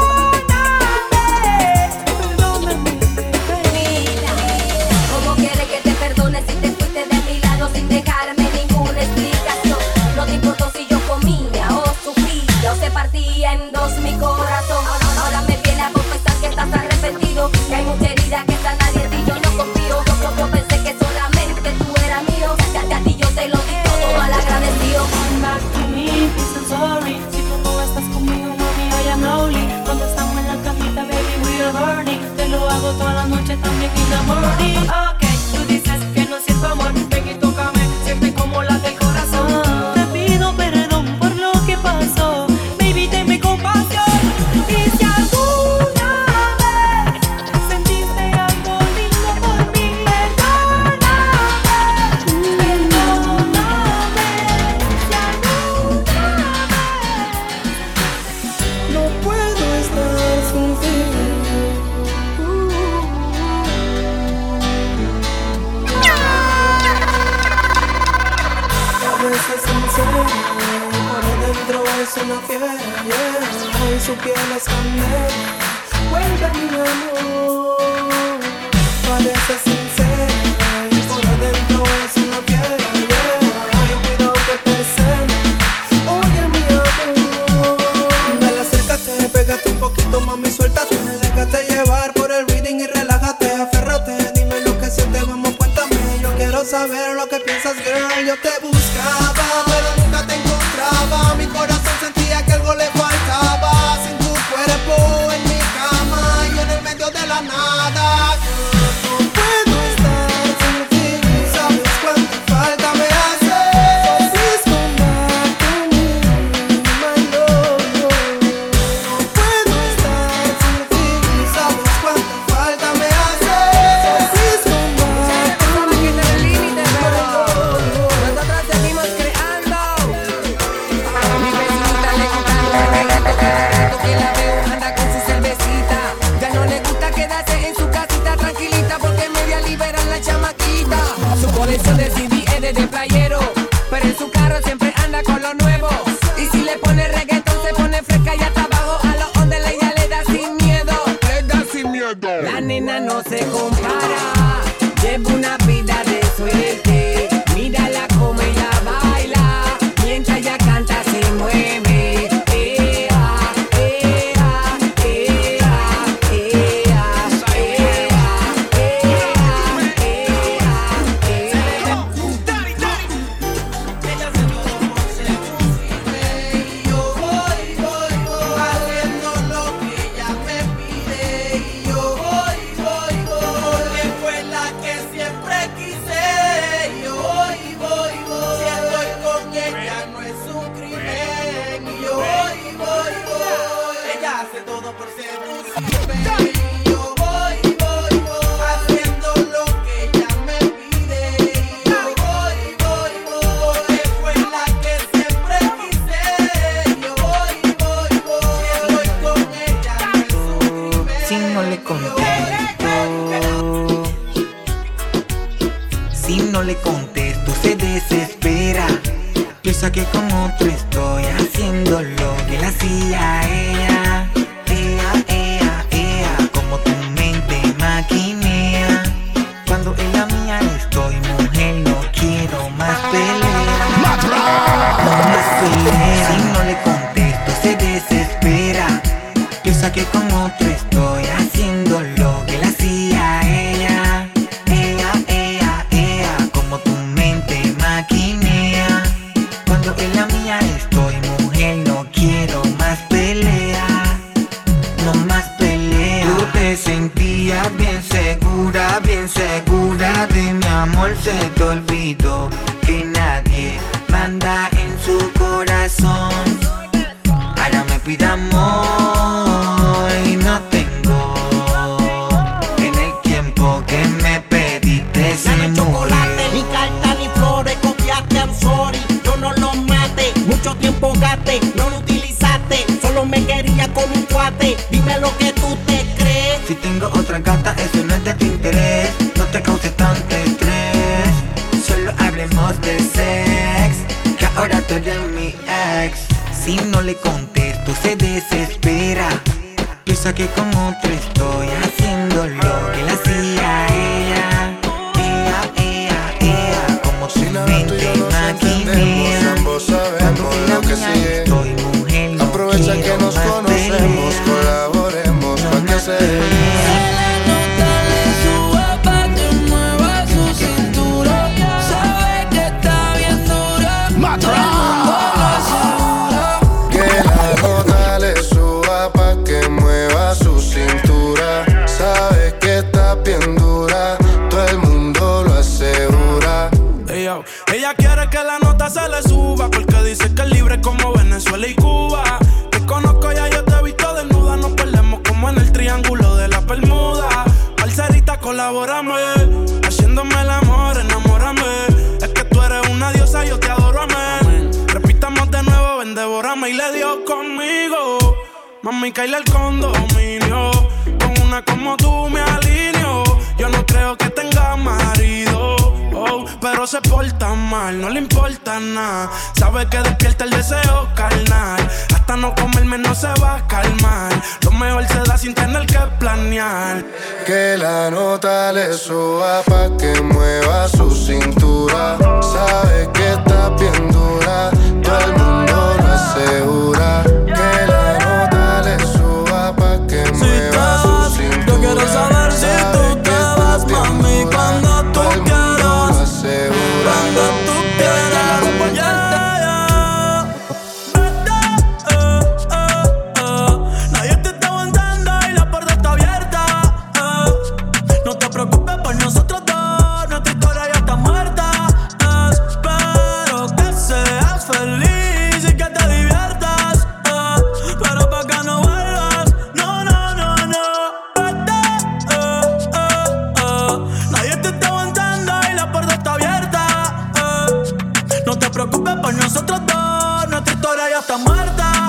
perdóname, perdóname. ¿Cómo quieres que te perdone si te fuiste de mi lado sin dejarme ninguna explicación? No te importó si yo comía o sufría o se partía en dos mi corazón. Ahora me viene a confesar que estás arrepentido, que hay mucha herida que está nadie en ti, yo no confío. Yo, yo, yo pensé que solamente tú eras mío, ya a ti yo te lo di todo mal agradecido. Come back to me, please and sorry. Si tú no estás conmigo, mami, I am lonely. Cuando estamos en la camita, baby, we are burning. Te lo hago toda la noche, también in the morning. Ok, tú dices que no siento amor, ven y tócame, siente como la del corazón. Te pido perdón por lo que pasó, baby, tenme compasión. Y si alguna vez sentiste algo lindo por mí, perdóname, perdóname. Si alguna vez no puedo estar sin ti. A veces sincera, por dentro es una fiera, yeah. Hoy su piel es candela, vuelve mi amor. Parece sincera, y por dentro es una fiera, yeah. Ay, cuidado que te cena, oye mi amor. Dale, acércate, pégate un poquito, mami, suéltate. Déjate llevar por el reading y relájate, aférrate. Dime lo que sientes, vamos, cuéntame. Yo quiero saber lo que piensas, girl. Yo te buscaba, pero nunca te encontraba. Mi corazón sentía que algo le faltaba. Sin tu cuerpo en mi cama, yo en el medio de la nada. No puedo estar sin ti, sabes cuánta falta me hace. Please come back to me, my love. No puedo estar sin ti, sabes cuánta falta me hace. Please come back to me, my love. Piensa que con otro estoy haciendo lo que él hacía a ella. Ea, ea, ea, como tu mente maquinea. Cuando en la mía estoy, mujer, no quiero más pelea. No más pelea. Si no le contesto, se desespera. Piensa que con otro estoy haciendo lo que él hacía a ella. Ea, ea, ea, como tu mente maquinea. Cuando en la mía estoy, mujer, no quiero más pelea. No más pelea. Tú te sentías bien segura, bien segura de mi amor. Se te olvidó que nadie manda en su corazón. Ahora me pide amor y no tengo. En el tiempo que me pediste se Dame chocolate, ni carta ni flores, copiaste, I'm sorry. Yo no lo maté, mucho tiempo gasté, no lo utilizaste. Solo me quería como un cuate, dime lo que tú te crees. Si tengo otra gata, eso no es de tu interés. No te causes tanto estrés. Solo hablemos de sex, que ahora tú eres mi ex. Si no le contesto, se desespera. Piensa que con otro estoy haciendo lo que él hacía a ella. Ea, ea, ea, como tu mente maquinea. Ambos sabemos lo que sigue. Aprovecha que nos conocemos, colaboremos pa' que se dé. Ella quiere que la nota se le suba, porque dice que es libre como Venezuela y Cuba. Te conozco ya, yo te he visto desnuda. Nos perdemos como en el triángulo de la Bermuda. Parcerita, colabórame, haciéndome el amor, enamórame. Es que tú eres una diosa, yo te adoro, amén. Repitamos de nuevo, ven, devórame. Y le dio conmigo, mami, caile el condominio. Con una como tú me alineo. Yo no creo que tenga marido, oh, pero se porta mal, no le importa nada. Sabe que despierta el deseo carnal. Hasta no comerme no se va a calmar. Lo mejor se da sin tener que planear. Que la nota le suba pa' que mueva su cintura. Sabe que está bien dura, todo el mundo lo asegura. Que la nota le suba pa' que si mueva su cintura. Yo quiero saber si tú te vas, mami, cuando tú quieras. Cuando tú quieras, pues ya, ya. Eh, eh, eh. Nadie te está aguantando y la puerta está abierta. Eh. No te preocupes por nosotros dos, nuestra historia ya está muerta. Espero que seas feliz y que te diviertas. Eh. Pero pa' que no vuelvas, no, no, no, no. Eh, eh, eh. Nadie te está aguantando y la puerta está abierta. No te preocupes por nosotros dos, nuestra historia ya está muerta.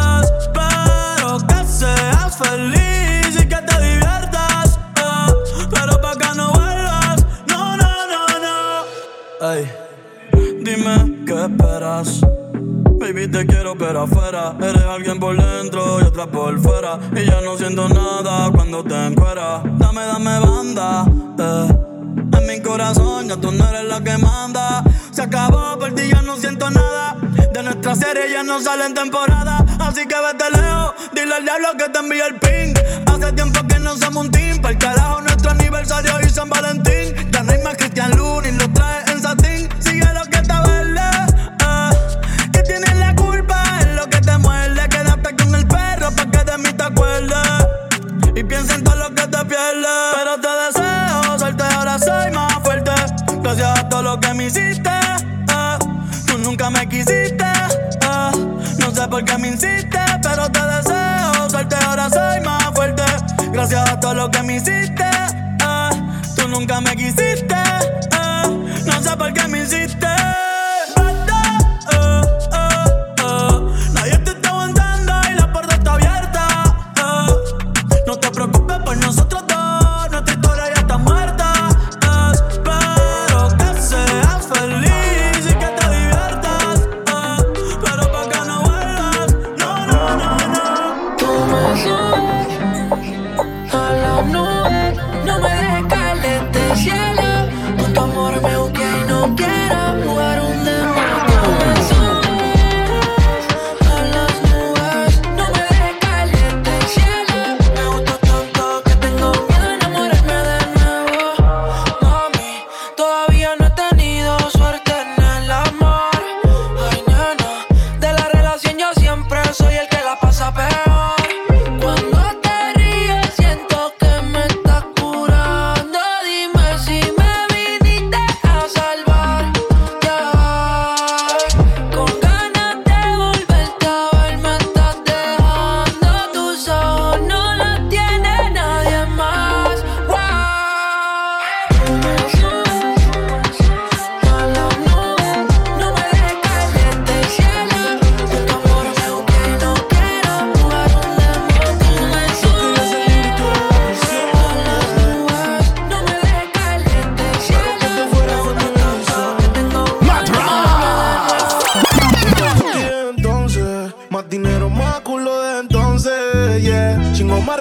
Espero que seas feliz y que te diviertas. Pero pa' que no vuelvas, no, no, no, no. Ey, dime qué esperas. Baby, te quiero pero afuera. Eres alguien por dentro y otra por fuera. Y ya no siento nada cuando te encueras. Dame, dame banda, eh. En mi corazón ya tú no eres la que manda. Se acabó, por ti ya no siento nada. De nuestra serie ya no sale en temporada. Así que vete lejos, dile al diablo que te envíe el ping. Hace tiempo que no somos un team. Pa'l carajo nuestro aniversario y San Valentín. Ya no hay más Cristian Lunis, lo trae en satín. Sigue lo que está verde, eh. Que tienes la culpa, es lo que te muerde. Quédate con el perro pa' que de mí te acuerdes. Y piensa en todo lo que te pierdes. Pero te deseo suerte, ahora soy más fuerte. Gracias a todo lo que me hiciste, eh. Tú nunca me quisiste, eh. No sé por qué me insistes, pero te deseo suerte, ahora soy más fuerte. Gracias a todo lo que me hiciste, eh. Tú nunca me quisiste, eh. No sé por qué me insistes. Nadie te está aguantando y la puerta está abierta. No te preocupes por nosotros dos, nuestra historia ya está muerta. Espero que seas feliz y que te diviertas.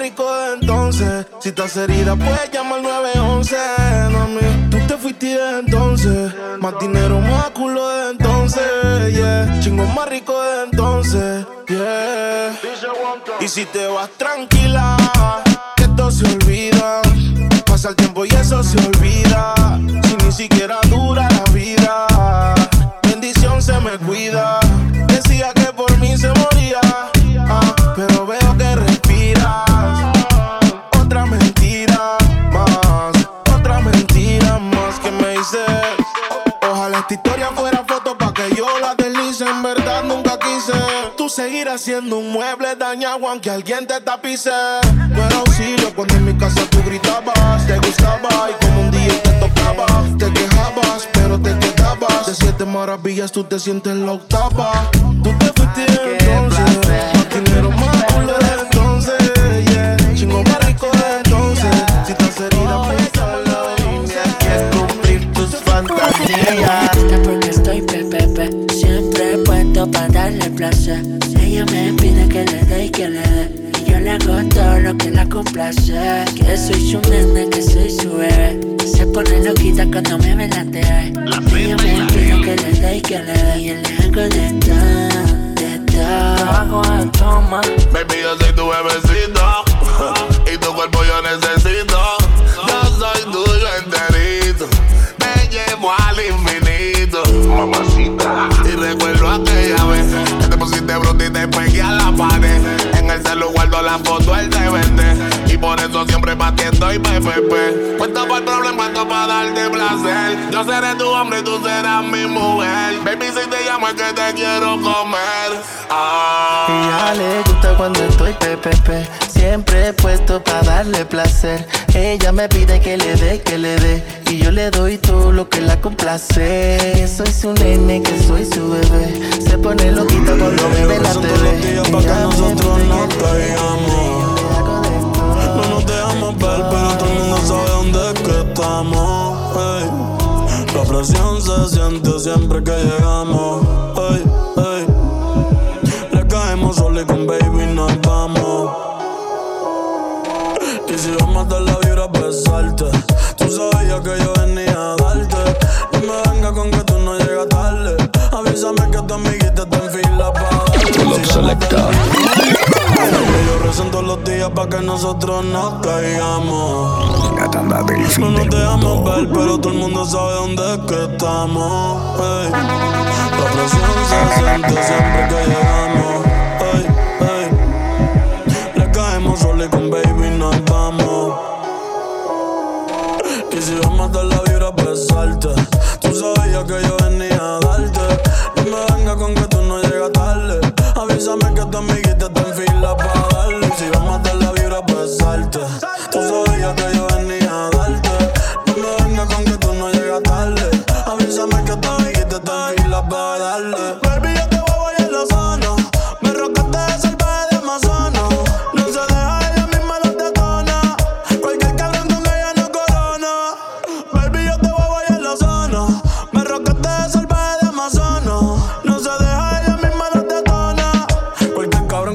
rico de entonces. Si estás herida, puedes llamar al nueve once. Mami, tú te fuiste de entonces. Más dinero, más culo de entonces. Yeah, chingo más rico de entonces. Yeah. Y si te vas tranquila, que esto se olvida. Pasa el tiempo y eso se olvida. Si ni siquiera dura la vida, bendición se me cuida. Decía que por mí se moría, ah, pero veo que respiras. Otra mentira más, otra mentira más que me dices. Ojalá esta historia fuera foto pa' que yo la deslice. En verdad nunca quise tú seguir haciendo un mueble dañado aunque alguien te tapice. No era auxilio cuando en mi casa tú gritabas. Te gustaba y como un día te tocaba. Te quejabas pero te quedabas. De siete maravillas tú te sientes la octava. Tú te fuiste entonces. Más dinero, más culo de entonces. Yeah, chingo más rico de entonces. Si estás herida pues solo quieres cumplir tus fantasías. Porque estoy pepepe, siempre puesto para darle placer. Ella me pide que le dé y que le dé, y yo le hago todo lo que la complace. Que soy su nene, que soy su bebé. Se pone loquita cuando me ve la T V. Ella me pide que le dé y que le dé, y yo le hago de todo, de todo. Hago de toma. Baby, yo soy tu bebecito y tu cuerpo yo necesito. Yo soy tuyo enterito, te llevo al infinito, mamacita. Y recuerdo aquella vez que te pusiste bruta y te pegué a la pared. En el celular guardo la foto, él te vende, y por eso siempre pa' ti estoy P P P. Puesto para el problema, puesto para darte placer. Yo seré tu hombre y tú serás mi mujer. Baby, si te llamo es que te quiero comer. Ah. Y a le gusta cuando estoy P P P, siempre puesto para darle placer. Ella me pide que le dé, que le dé, y yo le doy todo lo que la complace. Que soy su nene, que soy su bebé. Se pone loquita cuando me ve la T V. Pa' que nosotros no caigamos. No nos dejamos ver, pero todo el mundo sabe dónde es que estamos. Hey. La presión se siente siempre que llegamos. Hey, hey. Le caemos solo y con baby nos vamos. Y si vamos a dar la vibra a besarte, tú sabías que yo venía a darte. No me venga con que tú no llegas tarde. Avísame que tu amiguita está en fila pa' darte. Love Selector. Yo rezo todos los días pa' que nosotros no caigamos. La tanda del fin No nos del dejamos mundo. ver, pero todo el mundo sabe dónde es que estamos. Hey. La presión se siente siempre que llegamos. Hey, hey. Le caemos solo y con baby nos vamos. Y si vamos a dar la vibra a besarte, tú sabías que yo venía a darte. No me venga con que tú no llegas tarde. Avísame que tu amiguita está en fila pa' darle. Y si vamos a dar la vibra a besarte, tú sabías que yo venía a darte. No me venga con que tú no llegas tarde. Avísame que tu amiguita está en fila pa' darle. Baby, yo te voy a bailar la zona. Me rocaste de salvaje de Amazonas. No se deja, ella misma los detona. Cualquier cabrón con ella no corona. Baby, yo te voy a bailar la zona. Me rocaste de salvaje de Amazonas. No se deja, ella misma los detona. Cualquier cabrón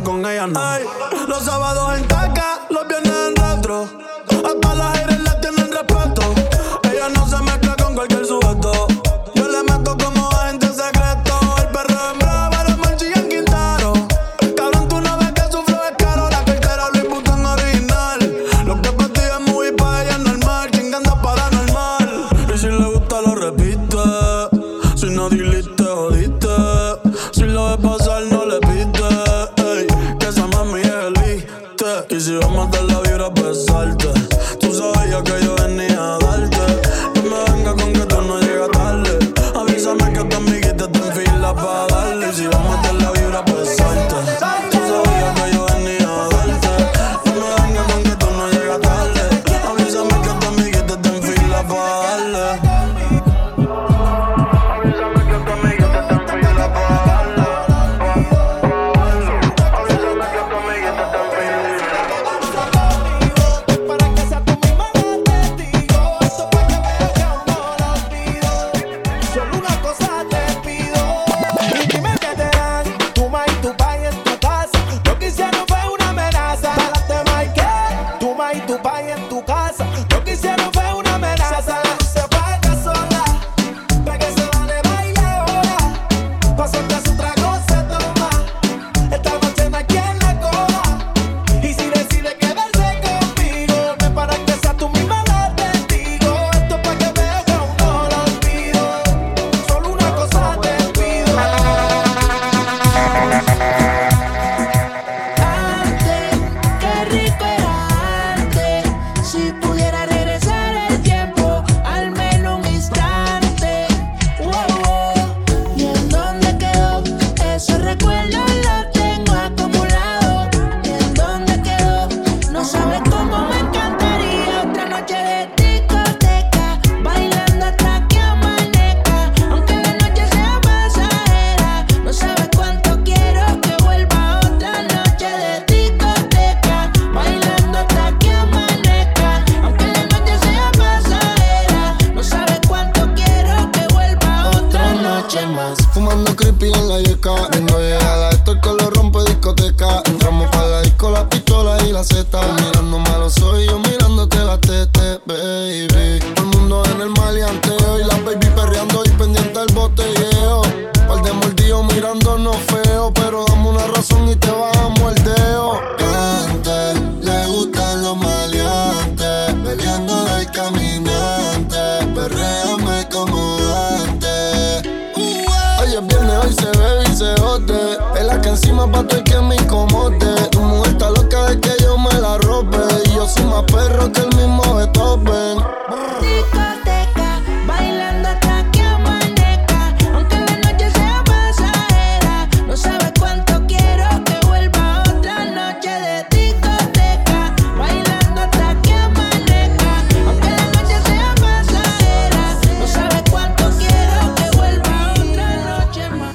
la yeca. Viendo llegada, esto el que lo rompe discoteca. Entramos pa' la disco, la pistola y la zeta. Mirándome a los ojos y yo mirándote la tete, baby. Todo el mundo en el maleanteo y la baby perreando y pendiente al botelleo. Par de mordidos mirándonos feo, pero dame una razón y te bajamos el dedo. Cante, le gustan los maleantes, peleando del caminante, perréame como antes. Hoy es viernes, hoy se bebe y se jode. Pela que encima pa' todo el que me incomode. Tu mujer está loca de que yo me la robe, y yo soy más perro que el mismo Beethoven. Discoteca, bailando hasta que amanezca. Aunque la noche sea pasajera, no sabes cuánto quiero que vuelva otra noche de discoteca. Bailando hasta que amanezca. Aunque la noche sea pasajera, no sabes cuánto quiero que vuelva otra noche más.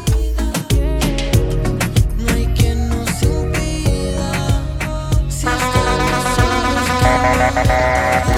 No hay quien nos impida. Si estamos solos.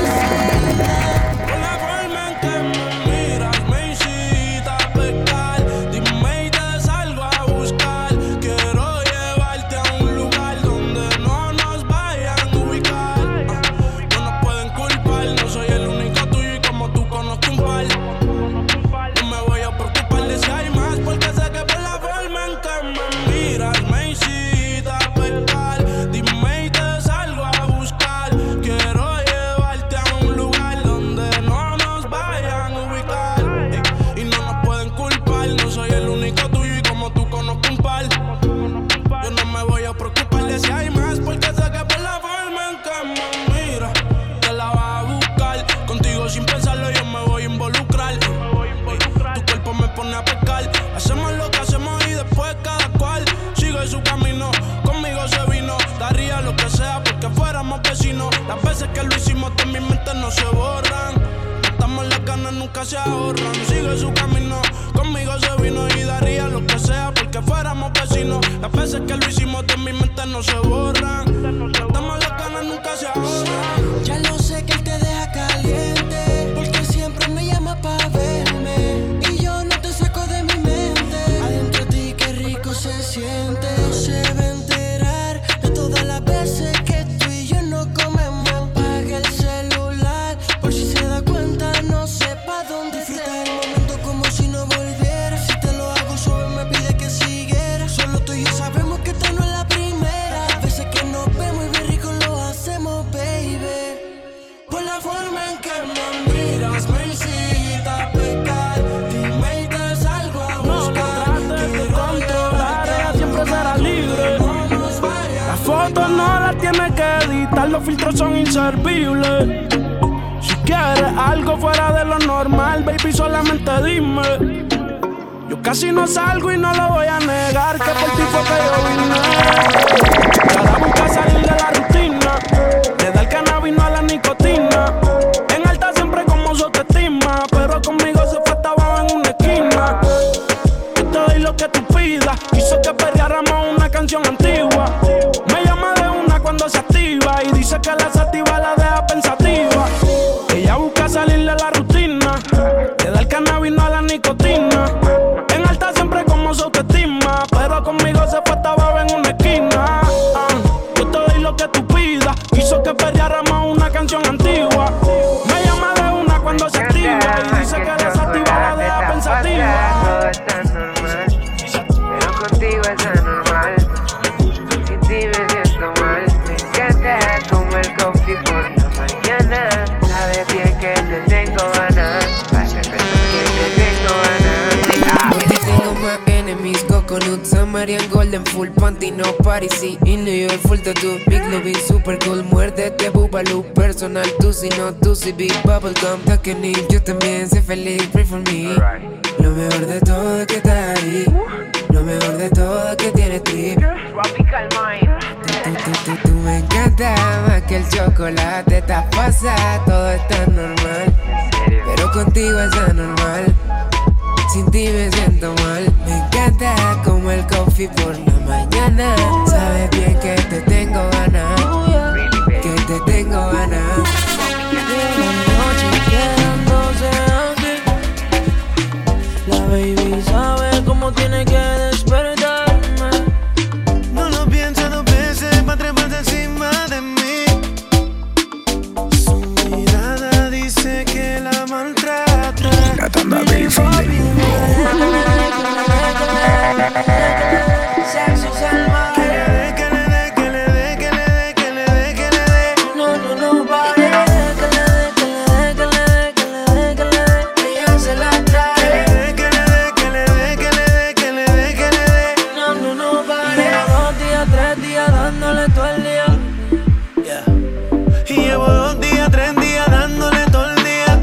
Se ahorran, sigue su camino. Conmigo se vino y daría lo que sea porque fuéramos vecinos. Las veces que lo hicimos de mi mente no se borran. Damos las ganas, nunca se ahorran. Ya lo sé que él te deja caliente, porque siempre me llama pa' verme y yo no te saco de mi mente. Adentro de ti qué rico se siente. No se va a enterar de todas las veces que tú y yo no comemos. Apaga el celular por si se da cuenta, no sepa dónde disfrutar el momento como si no volviera. Si te lo hago suave me pide que siguiera. Solo tú y yo sabemos que esta no es la primera. A veces que nos vemos y bien rico lo hacemos, baby. Por la forma en que me miras me incita a pecar. Dime y te salgo a buscar. No trates de controlar, ella siempre será libre. Las fotos no las tienes que editar, los filtros son inservibles. Si quieres algo fuera de lo normal, baby, solamente dime. Yo casi no salgo y no lo voy a negar, que por ti fue que yo vine. Cada busca salir de la rutina, le da el cannabis no a la nicotina. En alta siempre como su autoestima, pero conmigo se fue hasta abajo en una esquina. Yo te doy lo que tú pidas, hizo que perdiéramos una canción antigua. Me llama de una cuando se activa y dice que la sativa la deja pensativa. Ella busca salir de la rutina, le da el cannabis no a la nicotina. En alta siempre como su autoestima, pero conmigo se fue hasta abajo en una esquina. Yo te doy lo que tú pidas, hizo que perdiéramos una canción antigua. Me llama de una cuando se activa y dice que la sativa la deja pensativa. Pero contigo es anormal. Sin ti me siento mal. Me encanta como el coffee por la mañana. Sabes bien que te tengo ganas. Para que que te tengo ganas. Porque tengo más enemies, coconut, Samarian, golden, full panty, no party, sí. In New York, full tattoo, big loving, super cool. Muérdete, bubaloo, personal, tú si no, tú si big bubblegum. Takening, yo también sé feliz, pray for me. Lo mejor de todo es que estás ahí. Lo mejor de todo es que tienes ti. Tú, tú, tú, tú me encanta más que el chocolate. Estás pasada, todo está normal. Pero contigo es anormal. Sin ti me siento mal. Me encanta como el coffee por la mañana. Sabes bien que te tengo ganas. Que te tengo ganas. La baby sabe cómo tiene que despertar. Sexo salvaje. Que le dé, que le dé, que le dé, que le dé, que le dé. No, no, no pare. Que le dé, que le dé, que le dé, que le dé, que le dé. Ella se la trae. Que le dé, que le dé, que le dé, que le dé, que le dé. No, no, no pare. Dos días, tres días dándole todo el día. Y llevo dos días, tres días dándole todo el día.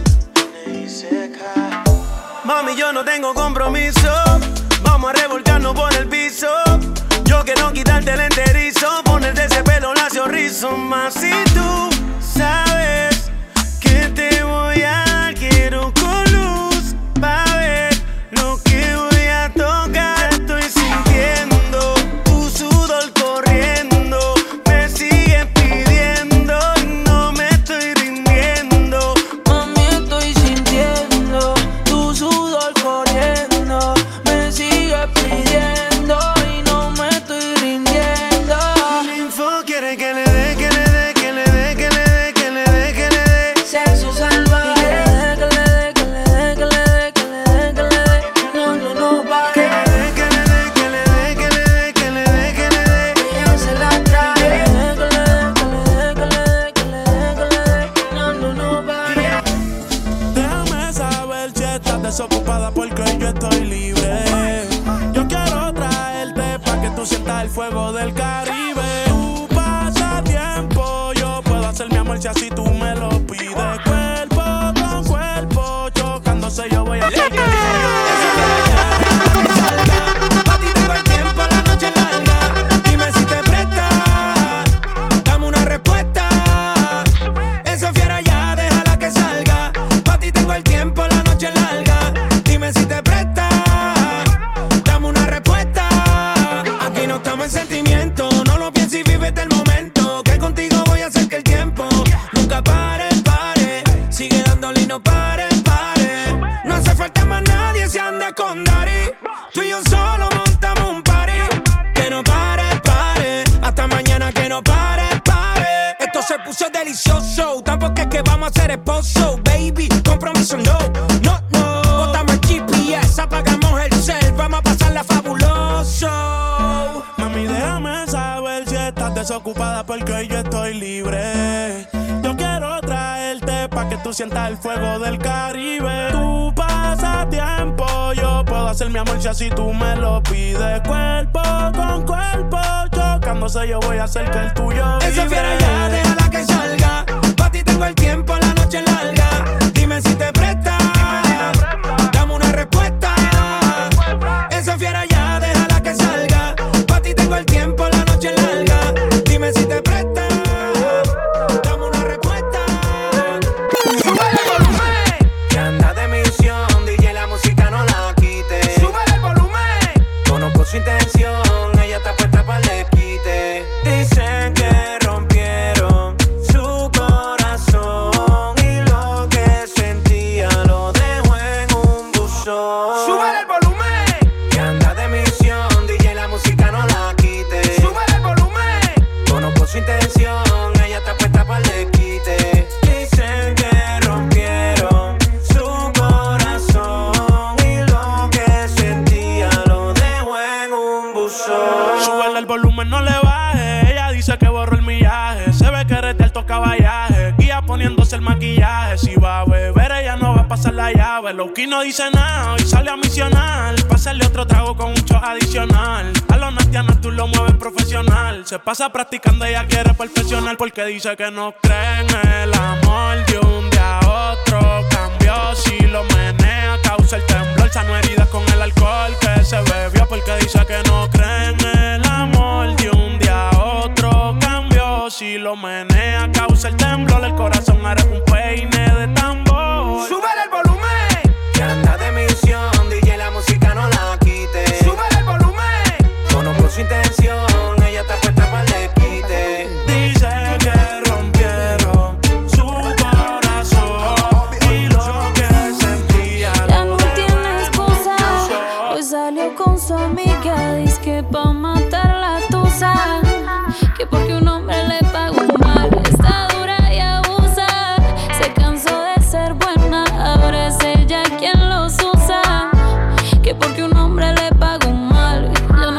Mami, yo no tengo compromiso. Vamos a revolcarnos por el piso. Yo quiero quitarte el enterizo, ponerte ese pelo lacio rizo. Más si tú sabes que te voy a dar, quiero con luz pa' ver lo que voy a tocar. Estoy sintiendo tu sudor corriendo, me sigues pidiendo, no me estoy rindiendo. Mami, estoy sintiendo tu sudor corriendo, me sigue pidiendo y no me estoy rindiendo. Mi info quiere que le dé, que le dé, que le dé, que le dé, que le dé, que le dé. Sexo salvaje. Que le dé, que le dé, que le dé, que le dé, que le dé. No, no, no pare. Que le dé, que le dé, que le dé, que le dé, que le dé, que le dé. Ella se la trae. Que le dé, que le dé, que le dé, que le dé, que le dé, que le dé. No, no, no pare. Déjame saber si estás desocupada porque yo estoy libre. Yo quiero traerte pa' que tú sientas el fuego del Caribe. Tu pasatiempo, yo puedo hacer mi amor si así tú me lo pides. Cuerpo con cuerpo, chocándose yo voy a hacer que Pa' ti tengo el tiempo, la noche es larga. Dime si te prestas, dame una respuesta. Esa fiera ya, déjala que salga. Pa' ti tengo el tiempo, la noche es larga. Dime si te prestas, dame una respuesta. Aquí no estamos en sentimiento, no lo pienses y vívete el momento. Que contigo voy a hacer que el tiempo nunca pare, pare. Sigue dándole y no pare, pare. No hace falta más nadie, se anda con Dari. Tú y yo solo montamos un party. Que no pare, pare. Hasta mañana que no pare, pare. Esto se puso delicioso. Tampoco es que vamos a ser esposo, baby. Compromiso no, no, no. Botamos el G P S, apagamos el cel. Vamos a pasarla fabuloso. Mami, déjame saber si estás desocupada porque yo estoy libre. Yo quiero traerte pa' que tú sientas el fuego del Caribe. Tu pasatiempo, yo puedo hacer mi amor si así tú me lo pides. Cuerpo con cuerpo, chocándose yo voy a hacer que el tuyo vibre. Esa fiera ya, déjala que salga. Pa' ti tengo el tiempo, la noche es larga. Dime si te prestas, dame una respuesta. Esa fiera ya, déjala que salga. Pa' ti tengo el tiempo, la noche es larga. Dime si te prestas, dame una respuesta. Sube el volumen, que anda de misión. D J, la música no la quite. Sube el volumen, conozco su intención. Ella está puesta para el desquite. Dicen que rompieron su corazón y lo que sentía lo dejó en un buzón. Sube el volumen, que anda de misión. D J, la música no la quite. Sube el volumen, conozco su intención. Ella está puesta para el desquite. Dicen que rompieron su corazón y lo que sentía lo dejó en un buzón. Súbele el volumen, no le baje. Ella dice que borró el millaje. Se ve que eres de alto caballaje. Guía poniéndose el maquillaje. Si va a beber, ella no va a pasar la llave. Loki no dice nada, hoy sale a misionar. Pásale otro trago con un shot adicional. A los nastianos tú lo mueves profesional. Se pasa practicando, ella quiere perfeccionar. Porque dice que no cree en el amor. De un día a otro cambió. Si lo menea, causa el temblor. Sanó heridas con el alcohol que se bebió. Porque dice que no cree en el amor. De un día a otro cambió. Si lo menea, causa el temblor. El corazón hará un peine de tambor. Sube el volumen, que anda de misión. D J, la música no la quite. Sube el volumen, conozco su intención. Ella está puesta para el desquite. Dice que rompieron su corazón y lo que sentía. Ya no tiene excusa. Hoy salió con su amiga. Dice que pa' matar la tusa. Que porque un hombre le pagó mal, está dura y abusa. Se cansó de ser buena, ahora es ella quien los usa. Que porque un hombre le pagó mal, yo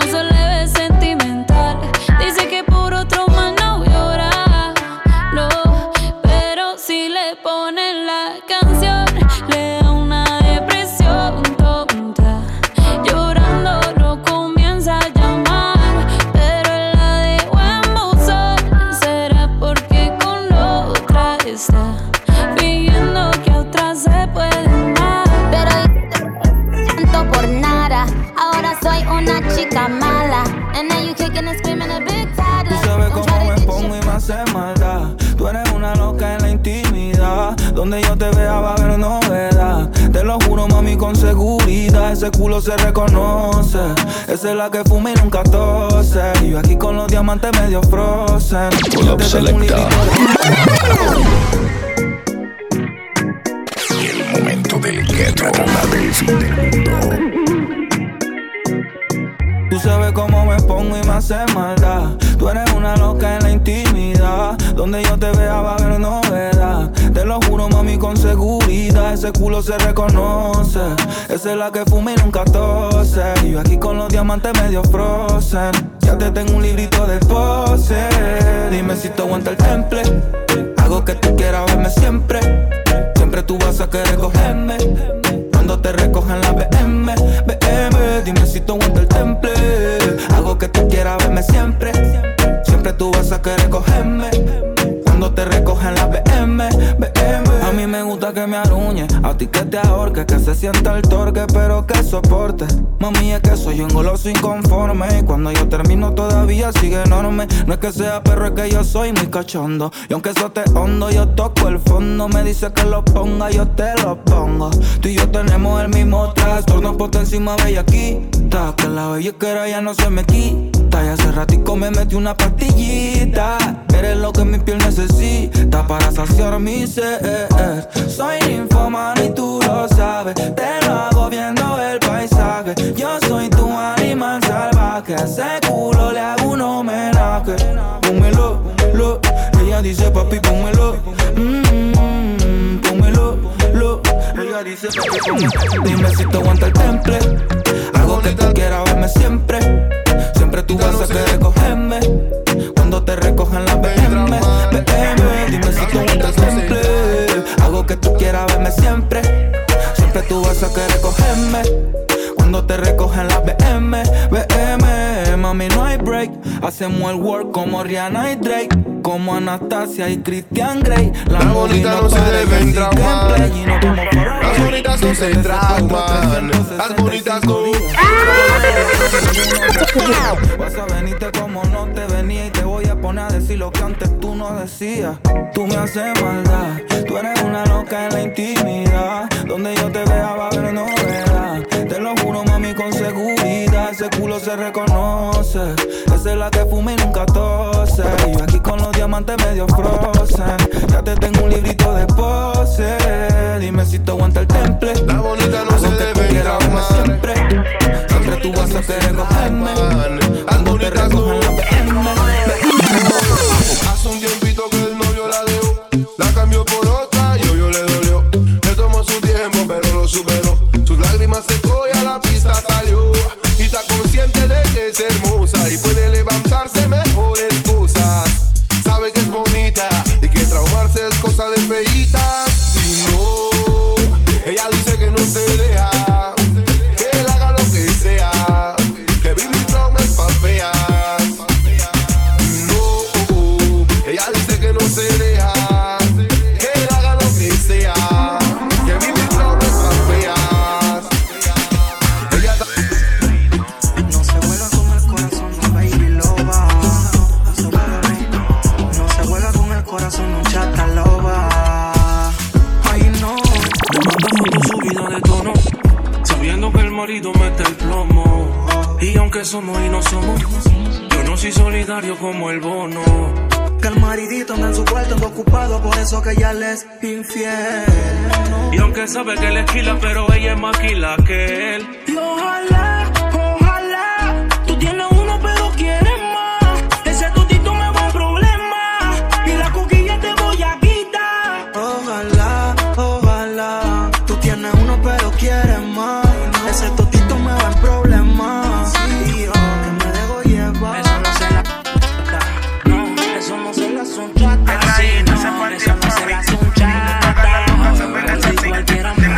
chica mala. And now you kicking and screaming a big toddler. Tú sabes cómo me pongo y me hace maldad. Tú eres una loca en la intimidad. Donde yo te vea va a haber novedad. Te lo juro, mami, con seguridad. Ese culo se reconoce. Esa es la que fuma y nunca tose. Y yo aquí con los diamantes medio frozen. Yo te tengo un librito Y el momento del ghetto, la del fin del mundo. Tú sabes cómo me pongo y me hace maldad. Tú eres una loca en la intimidad. Donde yo te vea va a haber novedad. Te lo juro, mami, con seguridad. Ese culo se reconoce. Esa es la que fuma y nunca tose. Y yo aquí con los diamantes medio frozen. Ya te tengo un librito de pose. Dime si te aguanta el temple. Hago que tú quieras verme siempre. Siempre tú vas a querer cogerme. Cuando te recojan la B M, B M, dime si tú aguanta el temple. Hago que tú quieras verme siempre. Siempre tú vas a querer cogerme. Cuando te recojan la B M, B M. A mí me gusta que me aruñe, a ti que te ahorque, que se sienta el torque, pero que soporte. Mami, es que soy un goloso inconforme. Y cuando yo termino todavía sigue enorme. No es que sea perro, es que yo soy muy cachondo. Y aunque eso te hondo, yo toco el fondo. Me dice que lo ponga, yo te lo pongo. Tú y yo tenemos el mismo trastorno, por encima bellaquita. Que la bellaquera ya no se me quita. Y hace ratico me metí una pastillita. Eres lo que mi piel necesita para saciar mi ser. Soy ninfomana y tú lo sabes. Te lo hago viendo el paisaje. Yo soy tu animal salvaje. A ese culo le hago un homenaje. Pónmelo, lo. Ella dice papi, pónmelo. Mmm, pónmelo, lo. Ella dice papi, pónmelo. Dime si te aguanta el temple. Hago que tú quieras verme siempre. Siempre tú vas a querer cogerme. Cuando te recojan la B M, B M. Dime si tú aguanta el temple. Hago que tú quieras verme siempre. Siempre tú vas a querer cogerme. Cuando te recogen la B M, B M. Mami, no hay break. Hacemos el work como Rihanna y Drake. Como Anastasia y Christian Grey. Las bonitas no se deben traumar. Las bonitas no se trauman. Las bonitas no. Vas a venirte como no te venía. Y te voy a poner a decir lo que antes tú no decías. Tú me haces maldad. Tú eres una loca en la intimidad. Donde yo te vea va a haber novedad. Te lo juro, mami, con seguridad. Ese culo se reconoce. Esa es la que fuma y nunca tose. Y yo aquí con los diamantes medio frozen. Ya te tengo un librito de pose. Dime si te aguanta el temple. La bonita no se debe traumar. Siempre, siempre tú vas a querer cogerme. Cuando te recojan la B M. Hace un tiempito que el novio la dejó. La cambió por otra y yo le dolió. Le tomó su tiempo pero lo superó. Sus lágrimas secó y a la pista salió. Y está consciente de que es hermosa y puede levantarse mejores cosas. Sabe que es bonita y que traumarse es cosa de feitas. Si no, ella dice que no se deja, que él haga lo que sea, que vivir trauma es pa' feas. No, ella dice que no se deja, que él haga lo que sea, que vivir trauma es pa' feas. Ella no se juega con el corazón, no baby loba. No se juega, no se juega con el corazón, no chata loba. Ay no, me manda fotos subidas de tono, sabiendo que el marido mete el plomo. Y aunque somos y no somos, yo no soy solidario como el bono. Que el maridito anda en su cuarto ocupado, por eso que ella le es infiel. Y aunque sabe que él es quila, pero ella es más quila que él. Y ojalá, ojalá, tú tienes uno pero quieres más. Ese totito me va a problemas y la coquilla te voy a quitar. Ojalá, ojalá, tú tienes uno pero quieres más. Ese totito me va a problemas. Sí, oh, que me dejo llevar. Eso no se la... No, eso no se la son chata. Sí, no, eso no se la son chata. Si cualquiera me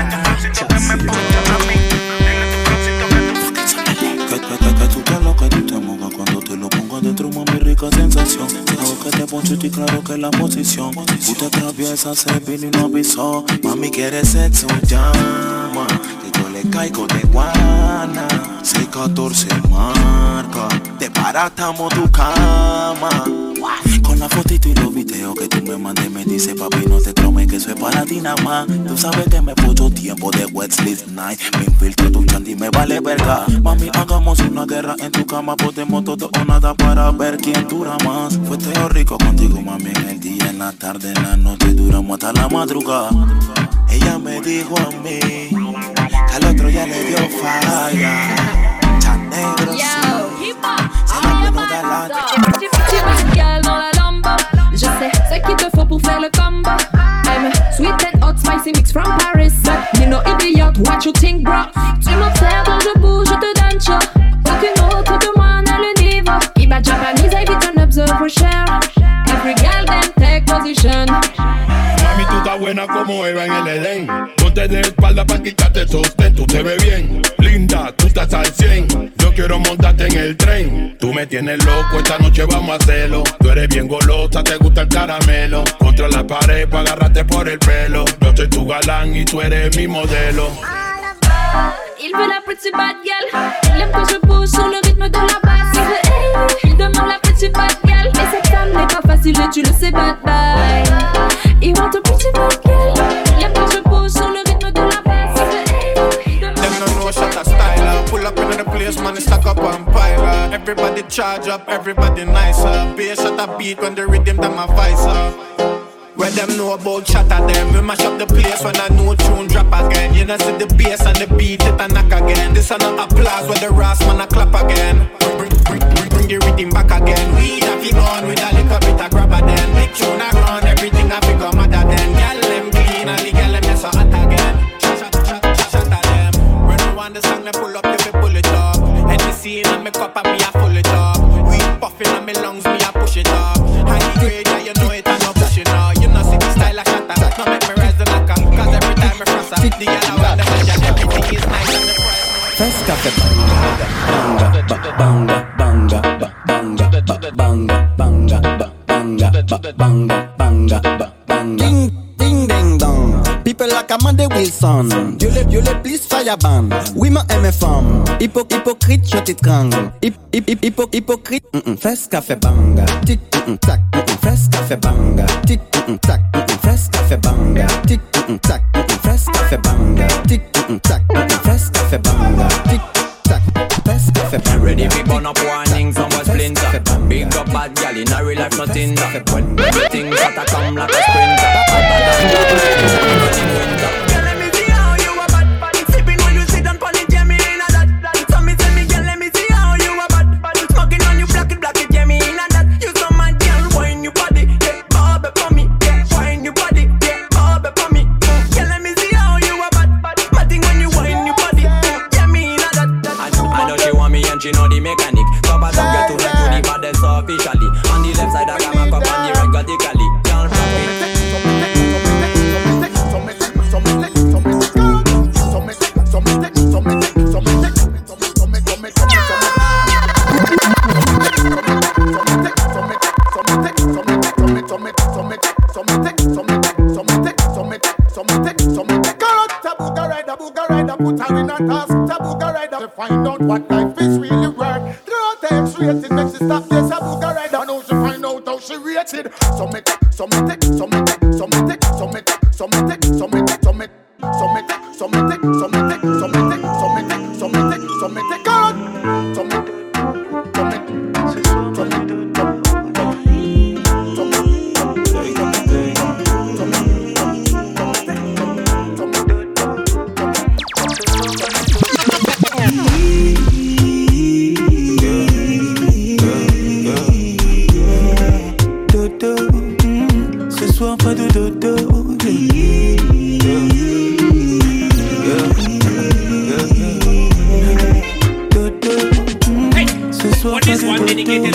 Que tú te lo que tú te mojas cuando te lo pongo adentro, mami, rica sensación. Hago que te poncho y claro que la posición. Tú te atraviesas, se vino y no avisó. Mami, quiere sexo, llama. Que yo le caigo de guana. seis catorce marca. Te baratamos tu cama. Con la fotito y los videos que tú me mandes me dice papi no te tromes que eso es para ti nada más. Tú sabes que me puso tiempo de wet sleep night. Me infiltro tu chandy me vale verga. Mami hagamos una guerra en tu cama. Podemos todo o nada para ver quién dura más. Fue todo rico contigo mami en el día, en la tarde, en la noche. Duramos hasta la madrugada. Ella me dijo a mí que al otro ya le dio falla. Chan negro sí. Se la pegó de la Tu bad girl dans la Lambo. Je sais ce qu'il te faut pour faire le combo. I'm sweet and hot spicy mix from Paris. You know idiot, what you think bro? Tu m'observes donc je bouge, je te donne chaud. Aucune autre que moi n'a le niveau. Iba Japanese, I be turn up the pressure. Every girl then take position. Mami, tú estás buena como Eva en el Edén. Ponte de espalda pa' quitarte sostén. Tú te ves bien, linda, tú estás al cien. Yo quiero montarte en el tren. Tú me tienes loco, esta noche vamos a hacerlo. Tú eres bien golosa, te gusta el caramelo. Contra la pared pa' agarrarte por el pelo. Yo soy tu galán y tú eres mi modelo. Il veut la petite bad girl. Il aime quand je bouge sur le rythme de la basse. Il veut hey, il demande la petite bad girl. Mais cette femme n'est pas facile et tu le sais bad bye. Il want a pretty bad girl. Il aime quand je bouge sur le rythme de la basse. Il veut hey, il demande them no know shot a styler. Pull up in the place, man, stack up and pile up. Everybody charge up, everybody nice up. Bass shot a beat when the rhythm them a vice up. Where them know about shatter them. We mash up the place when a new tune drop again. You know see the bass and the beat it a knock again. This a not applause where the ras man a clap again. Bring, bring, bring, bring the rhythm back again. We have it on with a little bit of grabber then. Big tune a run, everything a become madder then. Gyal them clean and the gyal them just so hot again. Shatter them. When I want the song, me pull up, if me pull it up. And the scene and me cup and me a full it up. We puffin' on me lungs, me a push it up. High grade, yeah you know it and no pushing up. Style a shatter, now make me rise the knocker. Cause every time I cross up, the yellow and the magic, everything is nice and the price. First café banga, banga, banga, banga, banga, banga, banga, banga, banga, banga. Ding, ding, ding, dong. People like Amanda Wilson. Dieu le, Dieu le plus fireban. Oui, ma M F M. Hypo, hypocrite, je t'étrangle. Hip, hip, hip, hypo, hypocrite. First café banga. Tic, tac. First café banga. Tic, tac. First café banga. Tic, tac. First café banga. Tic, tac. First café banga. Tic, tac. First café banga. Ready for burn up warnings and what splinter. Big up bad gal in a real life nothing that. When everything gotta come like a sprinter. She know the mechanic. Top of top get to like to the baddest officially. On the left side I got my cup on the right radically. Can't fuck it. Find out what life is really worth. Through times rated, makes it stop this. A booger ride, and now she find out how she rated. So make it, so make it, so make it, so make it, so make it, so make it, so make it, so make it, so make it, so make it, so make it, so make it, so make it, so make it, so make it, God. So make it, so make it, so make it, Pas de dodo. Ce soir pas de dodo.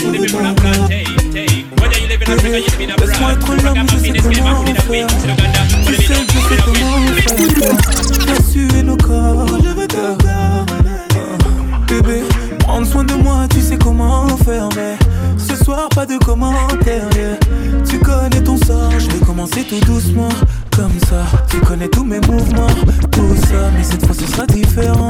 Laisse-moi être l'homme, je sais comment faire. Tu sais, je sais comment faire. J'ai sué nos corps. Je veux ton corps. Bébé, prends soin de moi, tu sais comment faire. Mais ce soir pas de commentaires. Yeah. Tu connais ton sort, je vais commencer tout doucement, comme ça. Tu connais tous mes mouvements, tout ça, mais cette fois ce sera différent.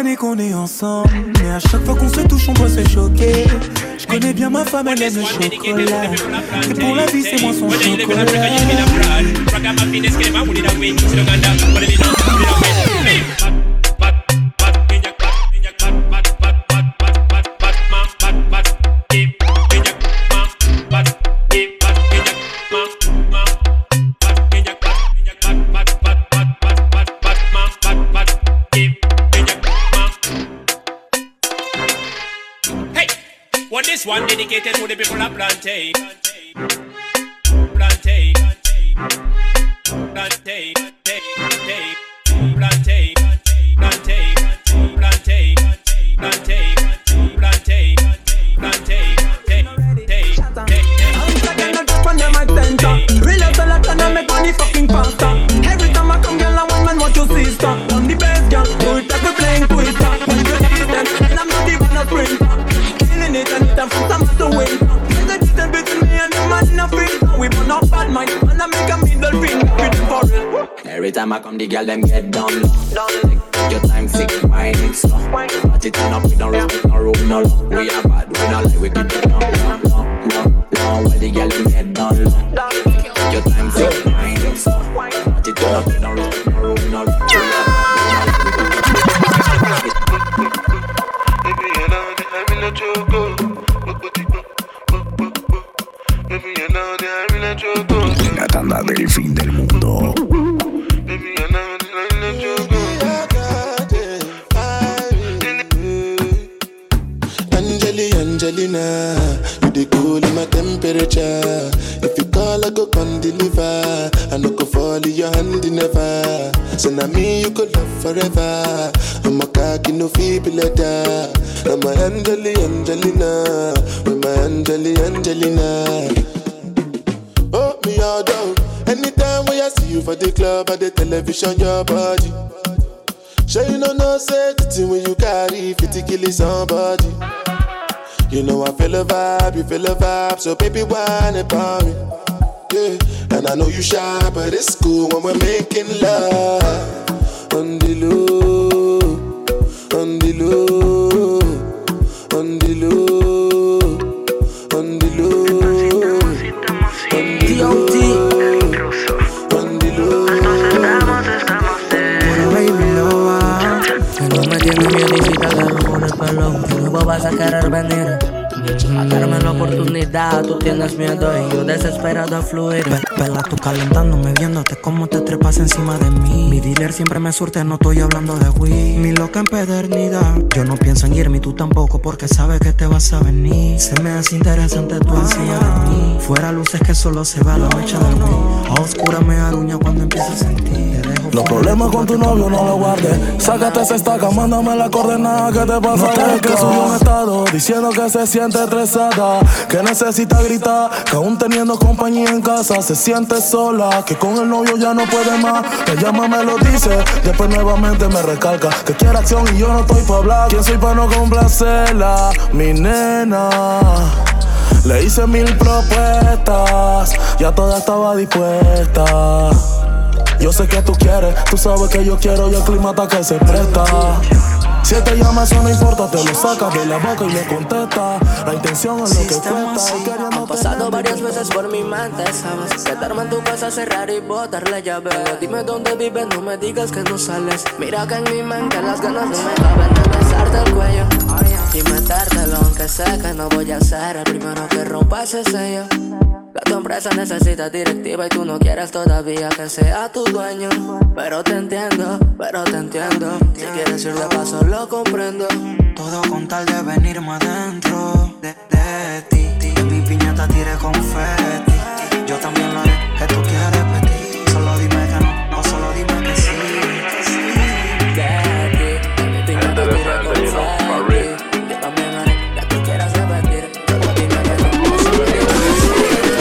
lui qu'on est ensemble. Mais à chaque fois qu'on se touche, on doit se choquer. Je connais bien ma femme, elle aime le chocolat. Et pour la vie, c'est moi son chocolat. This one dedicated to the people of Plantain. Plantain. Plantain. Plantain. Plantain. Plantain. Plantain. Plantain. Plantain. Plantain. Real selector and make money fucking faster. Every time I come, girl, I want man what you sister. I'm the best girl, do it like we playing Twister. When you distance, and I'm not even a sprinter. Killing it and time for some to win. The distance between me and the man nothing. We burn up bad mind, and I make a middle finger with the forest. Every time I come, the girl them get down low. Your time sick, mine it's slow. But it turn up, we don't respect no room, no law. We are bad, we not like we keep it down, down, down, down, down. While the girl them get down low. Your time sick, mine it's slow. But it turn up, we don't respect no room, no law. We are bad, we not like we keep it down. Baby, you know that I'm in a choco. Baby, you know that I'm in a choco. La tanda del fin del mundo. Baby, you know that I'm in a choco. Angeli, Angelina, you the cool in my temperature. If you call, I go come deliver. I no go fall in your hand never. So now me you could love forever. I'm a cocky no feeble letter. I'm a Angeli, Angelina, with my Angeli, Angelina. Oh me all down. Anytime when I see you for the club or the television, your body. Sure you know no say the thing when you carry fifty kill somebody. You know I feel a vibe, you feel a vibe, so baby whine about me. Yeah, and I know you shy, but it's cool when we're making love. On the low, on the low, on the low, on the low, on the low, on the low. Bueno, baby, lo va. Que no me tiene miedo y si te agarro con el pelo, que luego vas a querer venir. A darme la oportunidad, tú tienes miedo y yo desesperado a fluir. Pela, tú calentándome, viéndote cómo te trepas encima de mí. Mi dealer siempre me surte, no estoy hablando de weed. Mi loca empedernida, yo no pienso en irme y tú tampoco, porque sabes que te vas a venir. Se me hace interesante tu encima de mí. Fuera luces que solo se va la mecha del weed. A oscura me aruña cuando empiezo a sentir. Los problemas con tu novio no lo guardes. Sácate esa estaca, mándame la coordenada. ¿Qué te pasa? No te que subió un estado diciendo que se siente estresada, que necesita gritar, que aún teniendo compañía en casa se siente sola, que con el novio ya no puede más. Me llama, me lo dice, después nuevamente me recalca que quiere acción y yo no estoy pa' hablar. ¿Quién soy pa' no complacerla? Mi nena. Le hice mil propuestas, ya toda estaba dispuesta. Yo sé que tú quieres, tú sabes que yo quiero y el clima está que se presta. Si él te llama, eso no importa, te lo sacas de la boca y le contesta. La intención es lo que cuenta. Han pasado varias veces por mi mente, ¿sabes? Quedarme en tu casa, cerrar y botar la llave. Dime dónde vives, no me digas que no sales. Mira que en mi mente las ganas no me caben de besarte el cuello y metértelo, aunque sé que no voy a ser el primero que rompa ese sello. Que tu empresa necesita directiva y tú no quieres todavía que sea tu dueño. Pero te entiendo, pero te entiendo. Si quieres ir de paso lo comprendo. Todo con tal de venirme adentro de, de ti. Que mi piñata tire confeti. Yo también lo haré, que tú quieres repetir. Solo dime que no, o solo dime que sí. Que sí. De ti, que mi piñata tire confeti. Yo también lo haré, que tú quieras repetir. Solo dime que no, o solo dime que sí.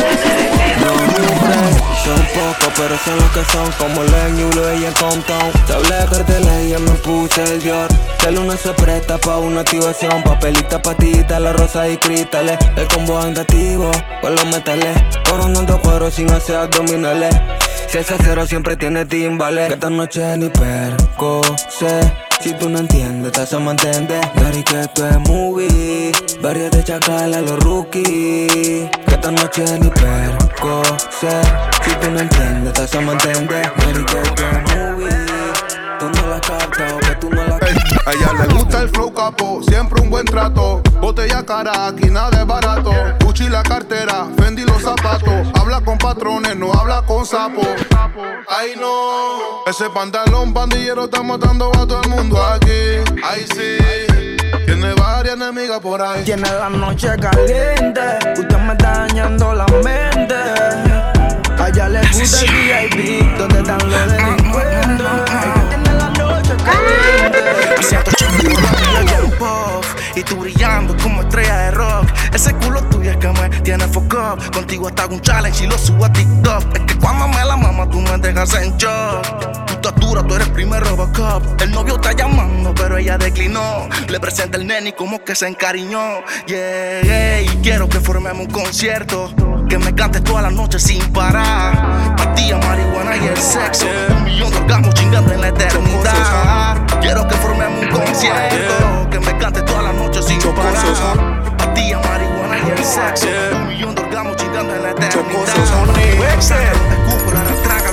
Son pocos, pero son los que son, como el ñulo y el compton. Te hablé de carteles y ya me puse el Dior. El uno se presta pa' una activación. Papelita, patita, la rosa y cristales. El combo andativo con los metales. Coronando cuero sin hacer abdominales. Si es acero siempre tiene timbales. Que esta noche ni perco sé. Si tú no entiendes, te hacemos entender. Dari que esto es movie. Varios de chacal a los rookies. Que esta noche ni perco sé. Si tú no entiendes, te hacemos entender. Dari que esto es movie. Tú no la captas o que tú no la captas. A ella le gusta el flow capo, siempre un buen trato. Botella cara, aquí nada es barato. Gucci la cartera, Fendi los zapatos. Habla con patrones, no habla con sapos. Ay no, ese pantalón pandillero está matando a todo el mundo aquí. Ay sí, tiene varias enemigas por ahí. Tiene la noche caliente, usted me está dañando la mente. A ella le gusta el V I P, donde están los delincuentes. Tiene la noche caliente. Me siento chido en puff y tú brillando como estrella de rock. Ese culo tuyo es que me tiene fuck up. Contigo hasta hago un challenge y lo subo a TikTok. Es que cuando me la mama tú me dejas en shock. Tu estatura, tú eres primer Robocop. El novio está llamando pero ella declinó. Le presenta el nene y como que se encariñó. Yeah, yeah, y quiero que formemos un concierto. Que me cantes toda la noche sin parar. Pastilla, marihuana y el sexo. Un millón de orgasmos chingando en la eternidad. Quiero que formemos un concierto. Que me cantes toda la noche sin parar. Pastilla, marihuana y el sexo. Un millón de orgasmos chingando en la eternidad. Escupo, la retrágalo.